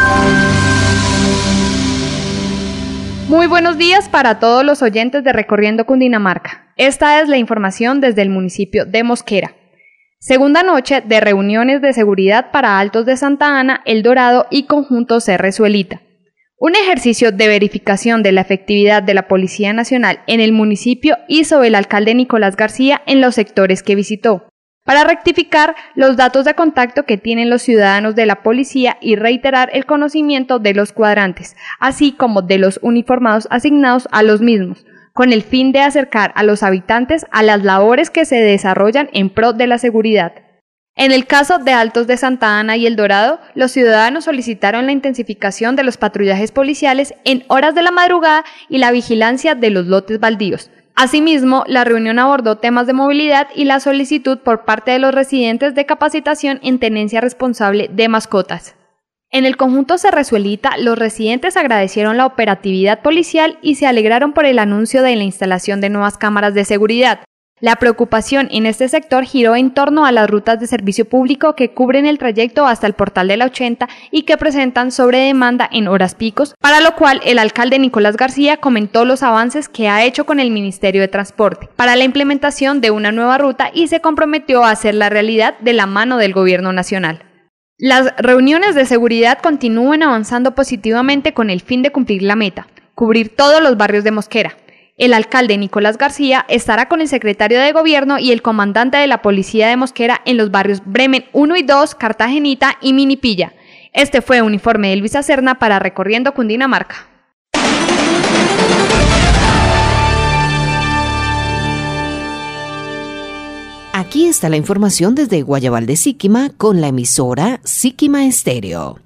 Muy buenos días para todos los oyentes de Recorriendo Cundinamarca. Esta es la información desde el municipio de Mosquera. Segunda noche de reuniones de seguridad para Altos de Santa Ana, El Dorado y Conjunto Cerrezuelita. Un ejercicio de verificación de la efectividad de la Policía Nacional en el municipio hizo el alcalde Nicolás García en los sectores que visitó, para rectificar los datos de contacto que tienen los ciudadanos de la policía y reiterar el conocimiento de los cuadrantes, así como de los uniformados asignados a los mismos, con el fin de acercar a los habitantes a las labores que se desarrollan en pro de la seguridad. En el caso de Altos de Santa Ana y El Dorado, los ciudadanos solicitaron la intensificación de los patrullajes policiales en horas de la madrugada y la vigilancia de los lotes baldíos. Asimismo, la reunión abordó temas de movilidad y la solicitud por parte de los residentes de capacitación en tenencia responsable de mascotas. En el conjunto Cerrezuelita, los residentes agradecieron la operatividad policial y se alegraron por el anuncio de la instalación de nuevas cámaras de seguridad. La preocupación en este sector giró en torno a las rutas de servicio público que cubren el trayecto hasta el Portal de la 80 y que presentan sobredemanda en horas picos, para lo cual el alcalde Nicolás García comentó los avances que ha hecho con el Ministerio de Transporte para la implementación de una nueva ruta y se comprometió a hacer la realidad de la mano del Gobierno Nacional. Las reuniones de seguridad continúan avanzando positivamente con el fin de cumplir la meta, cubrir todos los barrios de Mosquera. El alcalde Nicolás García estará con el secretario de Gobierno y el comandante de la Policía de Mosquera en los barrios Bremen 1 y 2, Cartagenita y Minipilla. Este fue un informe de Luisa Serna para Recorriendo Cundinamarca. Aquí está la información desde Guayabal de Siquima con la emisora Siquima Estéreo.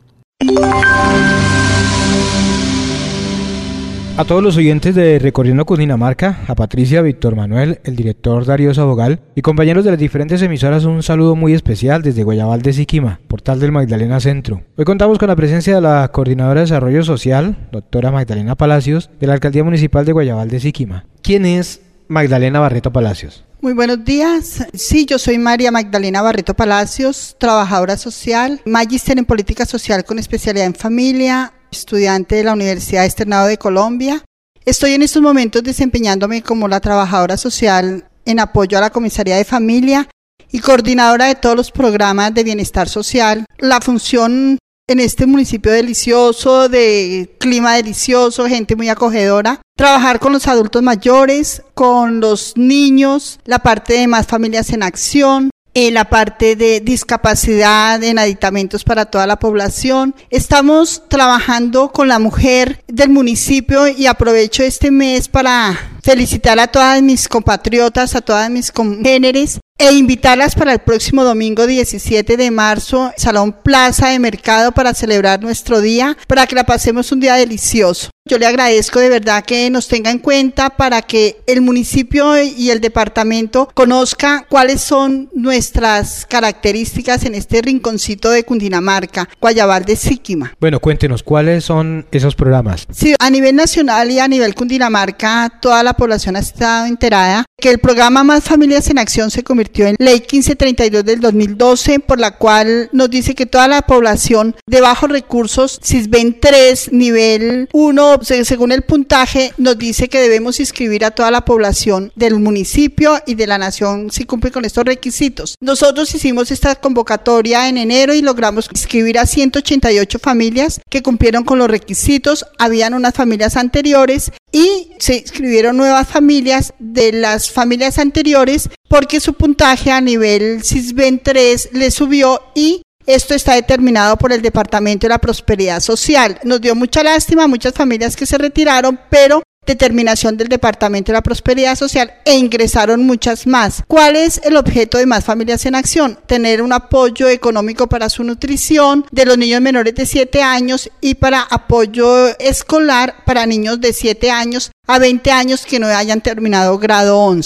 A todos los oyentes de Recorriendo Cundinamarca, a Patricia, Víctor Manuel, el director Darío Sabogal y compañeros de las diferentes emisoras, un saludo muy especial desde Guayabal de Siquima, Portal del Magdalena Centro. Hoy contamos con la presencia de la coordinadora de Desarrollo Social, doctora Magdalena Palacios, de la Alcaldía Municipal de Guayabal de Siquima. ¿Quién es Magdalena Barreto Palacios? Muy buenos días. Sí, yo soy María Magdalena Barreto Palacios, trabajadora social, magíster en política social con especialidad en familia, estudiante de la Universidad Externado de Colombia. Estoy en estos momentos desempeñándome como la trabajadora social en apoyo a la Comisaría de Familia y coordinadora de todos los programas de bienestar social. La función en este municipio delicioso, de clima delicioso, gente muy acogedora, trabajar con los adultos mayores, con los niños, la parte de Más Familias en Acción, la parte de discapacidad en aditamentos para toda la población. Estamos trabajando con la mujer del municipio y aprovecho este mes para felicitar a todas mis compatriotas, a todas mis congéneres e invitarlas para el próximo domingo 17 de marzo, Salón Plaza de Mercado, para celebrar nuestro día, para que la pasemos un día delicioso. Yo le agradezco de verdad que nos tenga en cuenta para que el municipio y el departamento conozca cuáles son nuestras características en este rinconcito de Cundinamarca, Guayabal de Siquima. Bueno, cuéntenos, ¿cuáles son esos programas? Sí, a nivel nacional y a nivel Cundinamarca, toda la población ha estado enterada que el programa Más Familias en Acción se convirtió en Ley 1532 del 2012, por la cual nos dice que toda la población de bajos recursos, SISBEN 3, nivel 1, según el puntaje, nos dice que debemos inscribir a toda la población del municipio y de la nación si cumple con estos requisitos. Nosotros hicimos esta convocatoria en enero y logramos inscribir a 188 familias que cumplieron con los requisitos. Habían unas familias anteriores y se inscribieron nuevas familias de las familias anteriores porque su puntaje a nivel SISBEN 3 le subió y esto está determinado por el Departamento de la Prosperidad Social. Nos dio mucha lástima, muchas familias que se retiraron, pero determinación del Departamento de la Prosperidad Social e ingresaron muchas más. ¿Cuál es el objeto de Más Familias en Acción? Tener un apoyo económico para su nutrición de los niños menores de 7 años y para apoyo escolar para niños de 7 años a 20 años que no hayan terminado grado 11.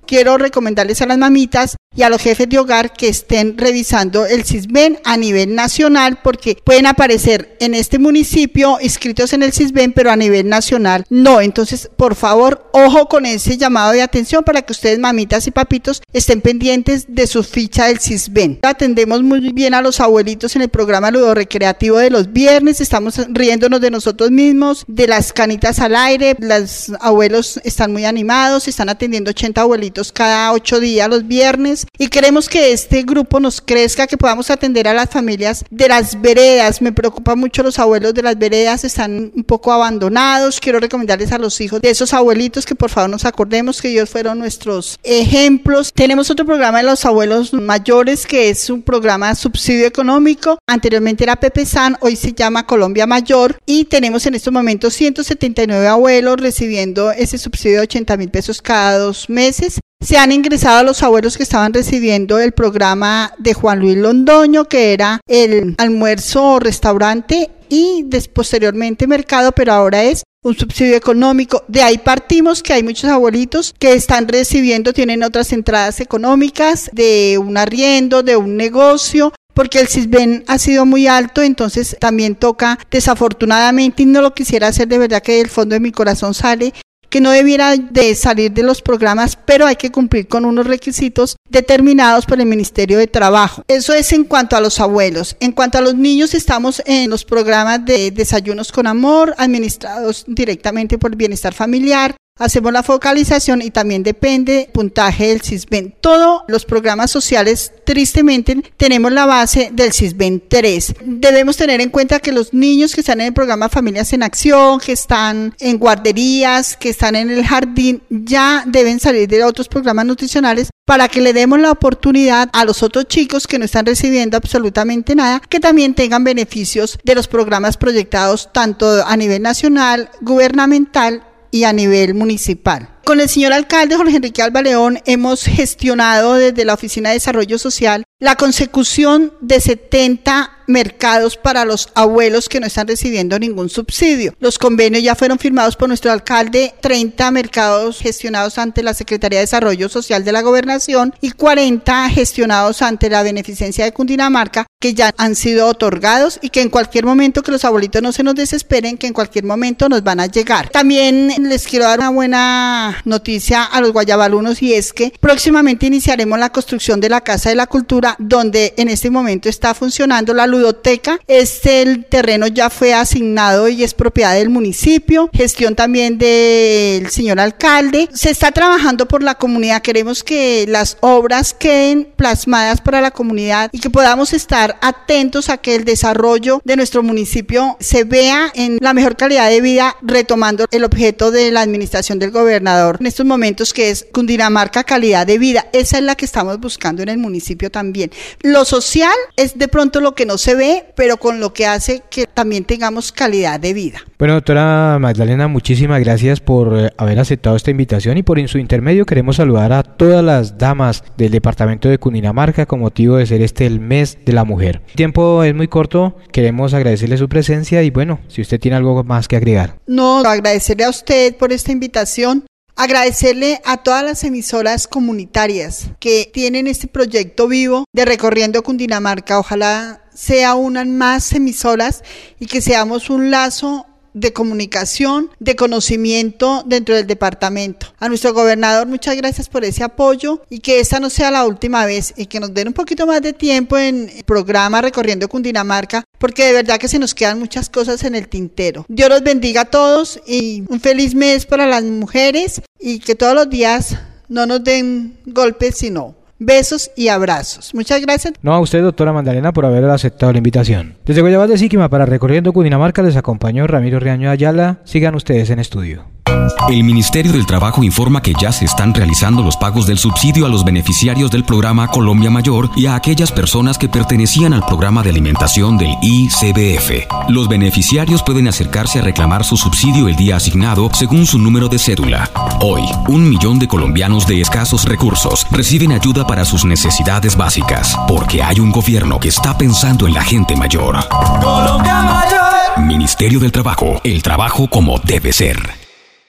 quiero recomendarles a las mamitas y a los jefes de hogar que estén revisando el CISBEN a nivel nacional, porque pueden aparecer en este municipio inscritos en el CISBEN, pero a nivel nacional no. Entonces, por favor, ojo con ese llamado de atención para que ustedes, mamitas y papitos, estén pendientes de su ficha del CISBEN. Atendemos muy bien a los abuelitos en el programa ludorrecreativo de los viernes, estamos riéndonos de nosotros mismos, de las canitas al aire. Los abuelos están muy animados, están atendiendo 80 abuelitos cada 8 días los viernes, y queremos que este grupo nos crezca, que podamos atender a las familias de las veredas. Me preocupa mucho los abuelos de las veredas, están un poco abandonados. Quiero recomendarles a los hijos de esos abuelitos que por favor nos acordemos que ellos fueron nuestros ejemplos. Tenemos otro programa de los abuelos mayores, que es un programa subsidio económico. Anteriormente era PEPESAN, hoy se llama Colombia Mayor, y tenemos en estos momentos 179 abuelos recibiendo ese subsidio de 80.000 pesos cada 2 meses. Se han ingresado a los abuelos que estaban recibiendo el programa de Juan Luis Londoño, que era el almuerzo o restaurante, y posteriormente mercado, pero ahora es un subsidio económico. De ahí partimos que hay muchos abuelitos que están recibiendo, tienen otras entradas económicas de un arriendo, de un negocio, porque el CISBEN ha sido muy alto, entonces también toca, desafortunadamente, y no lo quisiera hacer, de verdad que del fondo de mi corazón sale, que no debiera de salir de los programas, pero hay que cumplir con unos requisitos determinados por el Ministerio de Trabajo. Eso es en cuanto a los abuelos. En cuanto a los niños, estamos en los programas de Desayunos con Amor, administrados directamente por el Bienestar Familiar. Hacemos la focalización y también depende del puntaje del CISBEN. Todos los programas sociales, tristemente, tenemos la base del CISBEN 3. Debemos tener en cuenta que los niños que están en el programa Familias en Acción, que están en guarderías, que están en el jardín, ya deben salir de otros programas nutricionales para que le demos la oportunidad a los otros chicos que no están recibiendo absolutamente nada, que también tengan beneficios de los programas proyectados tanto a nivel nacional, gubernamental y a nivel municipal. Con el señor alcalde Jorge Enrique Alba León hemos gestionado desde la Oficina de Desarrollo Social la consecución de 70 mercados para los abuelos que no están recibiendo ningún subsidio. Los convenios ya fueron firmados por nuestro alcalde, 30 mercados gestionados ante la Secretaría de Desarrollo Social de la Gobernación y 40 gestionados ante la Beneficencia de Cundinamarca, que ya han sido otorgados y que en cualquier momento, que los abuelitos no se nos desesperen, que en cualquier momento nos van a llegar. También les quiero dar una buena noticia a los guayabalunos, y es que próximamente iniciaremos la construcción de la Casa de la Cultura, donde en este momento está funcionando la ludoteca. El terreno ya fue asignado y es propiedad del municipio, gestión también del señor alcalde. Se está trabajando por la comunidad, queremos que las obras queden plasmadas para la comunidad y que podamos estar atentos a que el desarrollo de nuestro municipio se vea en la mejor calidad de vida, retomando el objeto de la administración del gobernador en estos momentos, que es Cundinamarca calidad de vida. Esa es la que estamos buscando en el municipio también. Lo social es de pronto lo que no se ve, pero con lo que hace que también tengamos calidad de vida. Bueno, doctora Magdalena, muchísimas gracias por haber aceptado esta invitación, y por su intermedio queremos saludar a todas las damas del departamento de Cundinamarca con motivo de ser el mes de la mujer. El tiempo es muy corto, queremos agradecerle su presencia y bueno, si usted tiene algo más que agregar. No, agradecerle a usted por esta invitación. Agradecerle a todas las emisoras comunitarias que tienen este proyecto vivo de Recorriendo Cundinamarca. Ojalá sea unan más emisoras y que seamos un lazo de comunicación, de conocimiento dentro del departamento. A nuestro gobernador, muchas gracias por ese apoyo, y que esta no sea la última vez y que nos den un poquito más de tiempo en el programa Recorriendo Cundinamarca, porque de verdad que se nos quedan muchas cosas en el tintero. Dios los bendiga a todos y un feliz mes para las mujeres, y que todos los días no nos den golpes, sino besos y abrazos. Muchas gracias. No, a usted, doctora Magdalena, por haber aceptado la invitación. Desde Guayabal de Siquima para Recorriendo Cundinamarca les acompañó Ramiro Riaño Ayala. Sigan ustedes en estudio. El Ministerio del Trabajo informa que ya se están realizando los pagos del subsidio a los beneficiarios del programa Colombia Mayor y a aquellas personas que pertenecían al programa de alimentación del ICBF. Los beneficiarios pueden acercarse a reclamar su subsidio el día asignado según su número de cédula. Hoy, 1 millón de colombianos de escasos recursos reciben ayuda para sus necesidades básicas, porque hay un gobierno que está pensando en la gente mayor. Colombia Mayor. Ministerio del Trabajo, el trabajo como debe ser.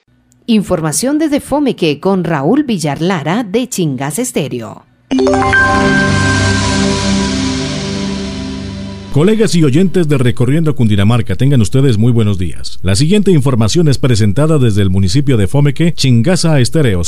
Información desde Fomeque con Raúl Villar Lara de Chingaza Estéreo. Colegas y oyentes de Recorriendo Cundinamarca, tengan ustedes muy buenos días. La siguiente información es presentada desde el municipio de Fomeque, Chingaza Estéreo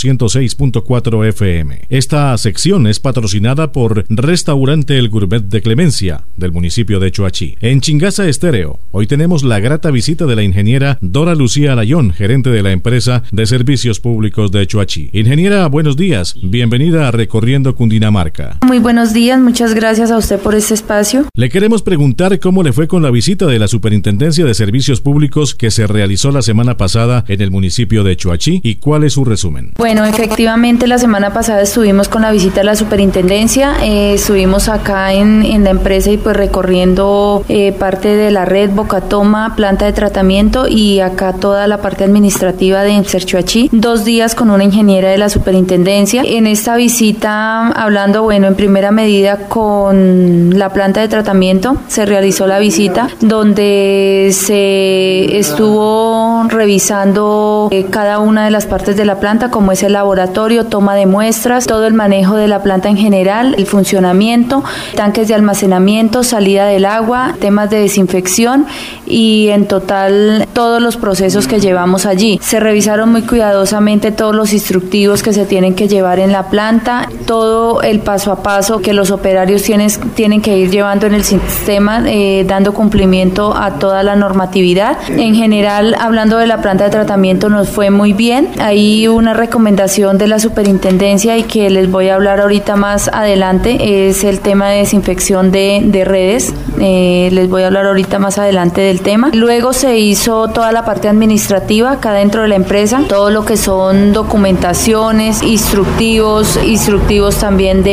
106.4 FM. Esta sección es patrocinada por Restaurante El Gourmet de Clemencia, del municipio de Choachí. En Chingaza Estéreo, hoy tenemos la grata visita de la ingeniera Dora Lucía Layón, gerente de la empresa de servicios públicos de Choachí. Ingeniera, buenos días. Bienvenida a Recorriendo Cundinamarca. Muy buenos días, muchas gracias a usted por este espacio. Le queremos preguntar cómo le fue con la visita de la Superintendencia de Servicios Públicos que se realizó la semana pasada en el municipio de Choachí y cuál es su resumen. Bueno, efectivamente la semana pasada estuvimos con la visita de la Superintendencia, estuvimos acá en la empresa y pues recorriendo parte de la red, Bocatoma, planta de tratamiento y acá toda la parte administrativa de EMSER Choachí. 2 días con una ingeniera de la Superintendencia. En esta visita, hablando, bueno, en primera medida con la planta de tratamiento, se realizó la visita donde se estuvo revisando cada una de las partes de la planta, como es el laboratorio, toma de muestras, todo el manejo de la planta en general, el funcionamiento, tanques de almacenamiento, salida del agua, temas de desinfección y en total todos los procesos que llevamos allí. Se revisaron muy cuidadosamente todos los instructivos que se tienen que llevar en la planta, todo el paso a paso que los operarios tienen que ir llevando en el sistema, dando cumplimiento a toda la normatividad. En general, hablando de la planta de tratamiento, nos fue muy bien. Hay una recomendación de la Superintendencia y que les voy a hablar ahorita más adelante, es el tema de desinfección de redes. Les voy a hablar ahorita más adelante del tema. Luego se hizo toda la parte administrativa acá dentro de la empresa, todo lo que son documentaciones, instructivos también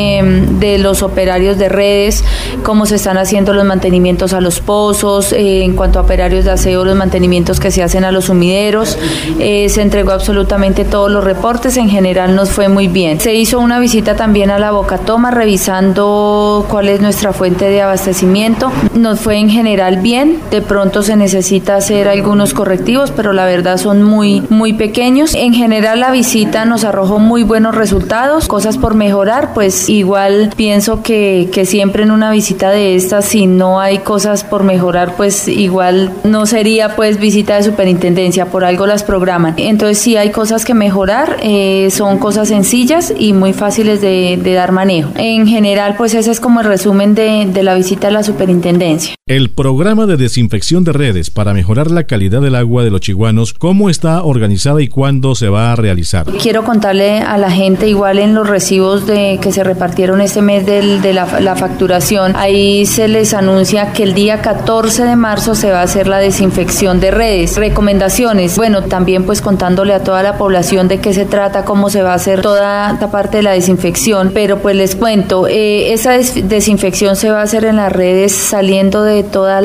de los operarios de redes, cómo se están haciendo los mantenimientos a los pozos, en cuanto a operarios de aseo, los mantenimientos que se hacen a los sumideros. Se entregó absolutamente todos los reportes, en general nos fue muy bien. Se hizo una visita también a la Bocatoma revisando cuál es nuestra fuente de abastecimiento. Nos fue en general bien, de pronto se necesita hacer algunos correctivos, pero la verdad son muy pequeños. En general la visita nos arrojó muy buenos resultados, cosas por mejorar, pues igual pienso que siempre en una visita de estas, si no hay cosas por mejorar, pues igual no sería pues visita de superintendencia, por algo las programan. Entonces sí hay cosas que mejorar, son cosas sencillas y muy fáciles de dar manejo. En general pues ese es como el resumen de la visita a la superintendencia. El programa de desinfección de redes para mejorar la calidad del agua de los chiguanos, ¿cómo está organizada y cuándo se va a realizar? Quiero contarle a la gente, igual en los recibos que se repartieron este mes de la facturación, ahí se les anuncia que el día 14 de marzo se va a hacer la desinfección de redes. Recomendaciones, bueno, también pues contándole a toda la población de qué se trata, cómo se va a hacer toda esta parte de la desinfección, pero pues les cuento, esa desinfección se va a hacer en las redes saliendo de toda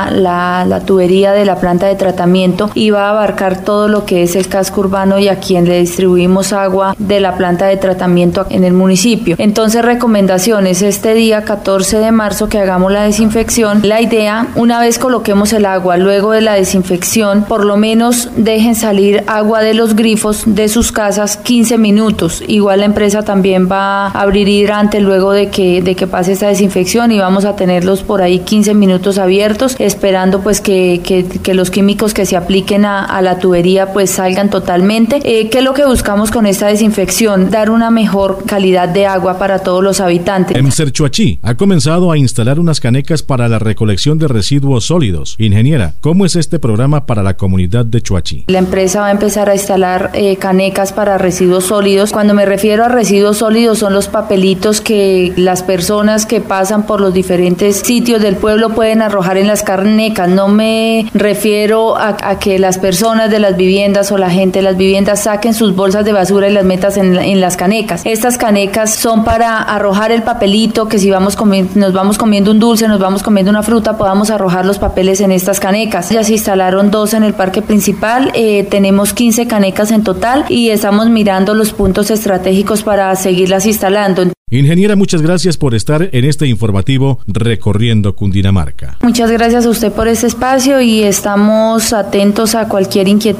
la tubería de la planta de tratamiento y va a abarcar todo lo que es el casco urbano y a quien le distribuimos agua de la planta de tratamiento en el municipio. Entonces, recomendaciones, este día 14 de marzo que hagamos la desinfección, la idea, una vez coloquemos el agua, luego de la desinfección, por lo menos dejen salir agua de los grifos de sus casas 15 minutos. Igual la empresa también va a abrir hidrante luego de que pase esta desinfección y vamos a tenerlos por ahí 15 minutos abiertos, esperando pues que los químicos que se apliquen a la tubería pues salgan totalmente. ¿Qué es lo que buscamos con esta desinfección? Dar una mejor calidad de agua para todos los habitantes. EMSER Choachí ha comenzado a instalar unas canecas para la recolección de residuos sólidos. Ingeniera, ¿cómo es este programa para la comunidad de Choachí? La empresa va a empezar a instalar canecas para residuos sólidos. Cuando me refiero a residuos sólidos son los papelitos que las personas que pasan por los diferentes sitios del pueblo pueden arrojar en las canecas. No me refiero a que las personas de las viviendas o la gente de las viviendas saquen sus bolsas de basura y las metas en las canecas. Estas canecas son para arrojar el papelito, que si nos vamos comiendo un dulce, nos vamos comiendo una fruta, podamos arrojar los papeles en estas canecas. Ya se instalaron 2 en el parque principal, tenemos 15 canecas en total y estamos mirando los puntos estratégicos para seguirlas instalando. Ingeniera, muchas gracias por estar en este informativo Recorriendo Cundinamarca. Muchas gracias a usted por este espacio y estamos atentos a cualquier inquietud.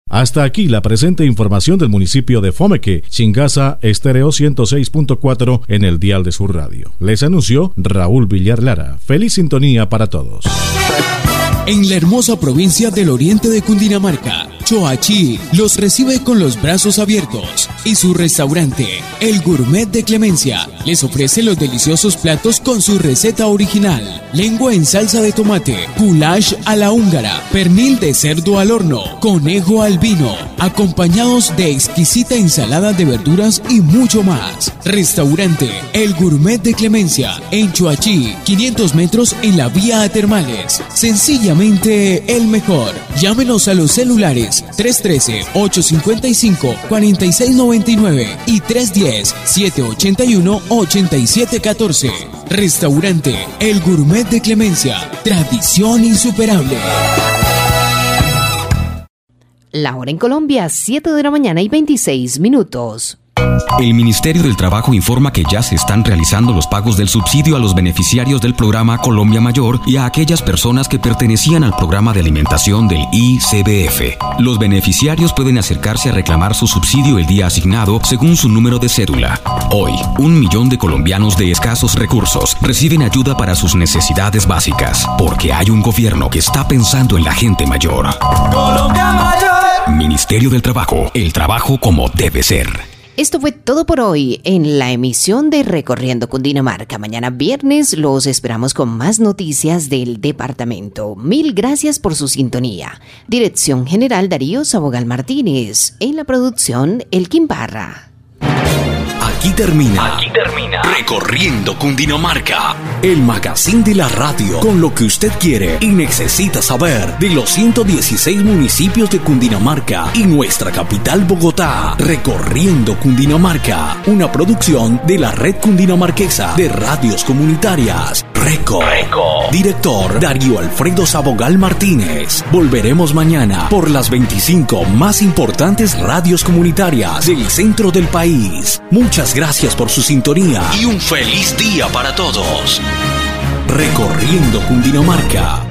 Hasta aquí la presente información del municipio de Fomeque, Chingaza Estéreo 106.4 en el dial de su radio. Les anunció Raúl Villar Lara. Feliz sintonía para todos. En la hermosa provincia del oriente de Cundinamarca, Choachí los recibe con los brazos abiertos y su restaurante, El Gourmet de Clemencia, les ofrece los deliciosos platos con su receta original: lengua en salsa de tomate, goulash a la húngara, pernil de cerdo al horno, conejo al vino, acompañados de exquisita ensalada de verduras y mucho más. Restaurante El Gourmet de Clemencia, en Choachí, 500 metros en la vía a Termales. Sencillamente el mejor. Llámenos a los celulares 313-855-4699 y 310-781-8714. Restaurante El Gourmet de Clemencia. Tradición insuperable. La hora en Colombia, 7 de la mañana y 26 minutos. El Ministerio del Trabajo informa que ya se están realizando los pagos del subsidio a los beneficiarios del programa Colombia Mayor y a aquellas personas que pertenecían al programa de alimentación del ICBF. Los beneficiarios pueden acercarse a reclamar su subsidio el día asignado según su número de cédula. Hoy, 1 millón de colombianos de escasos recursos reciben ayuda para sus necesidades básicas, porque hay un gobierno que está pensando en la gente mayor. Colombia Mayor. Ministerio del Trabajo, el trabajo como debe ser. Esto fue todo por hoy en la emisión de Recorriendo Cundinamarca. Mañana viernes los esperamos con más noticias del departamento. Mil gracias por su sintonía. Dirección General Darío Sabogal Martínez. En la producción Elkin Barra. Aquí termina Recorriendo Cundinamarca, el magazine de la radio con lo que usted quiere y necesita saber de los 116 municipios de Cundinamarca y nuestra capital Bogotá. Recorriendo Cundinamarca, una producción de la Red Cundinamarquesa de Radios Comunitarias. Reco. Director Darío Alfredo Sabogal Martínez. Volveremos mañana por las 25 más importantes radios comunitarias del centro del país. Muchas gracias por su sintonía y un feliz día para todos. Recorriendo Cundinamarca.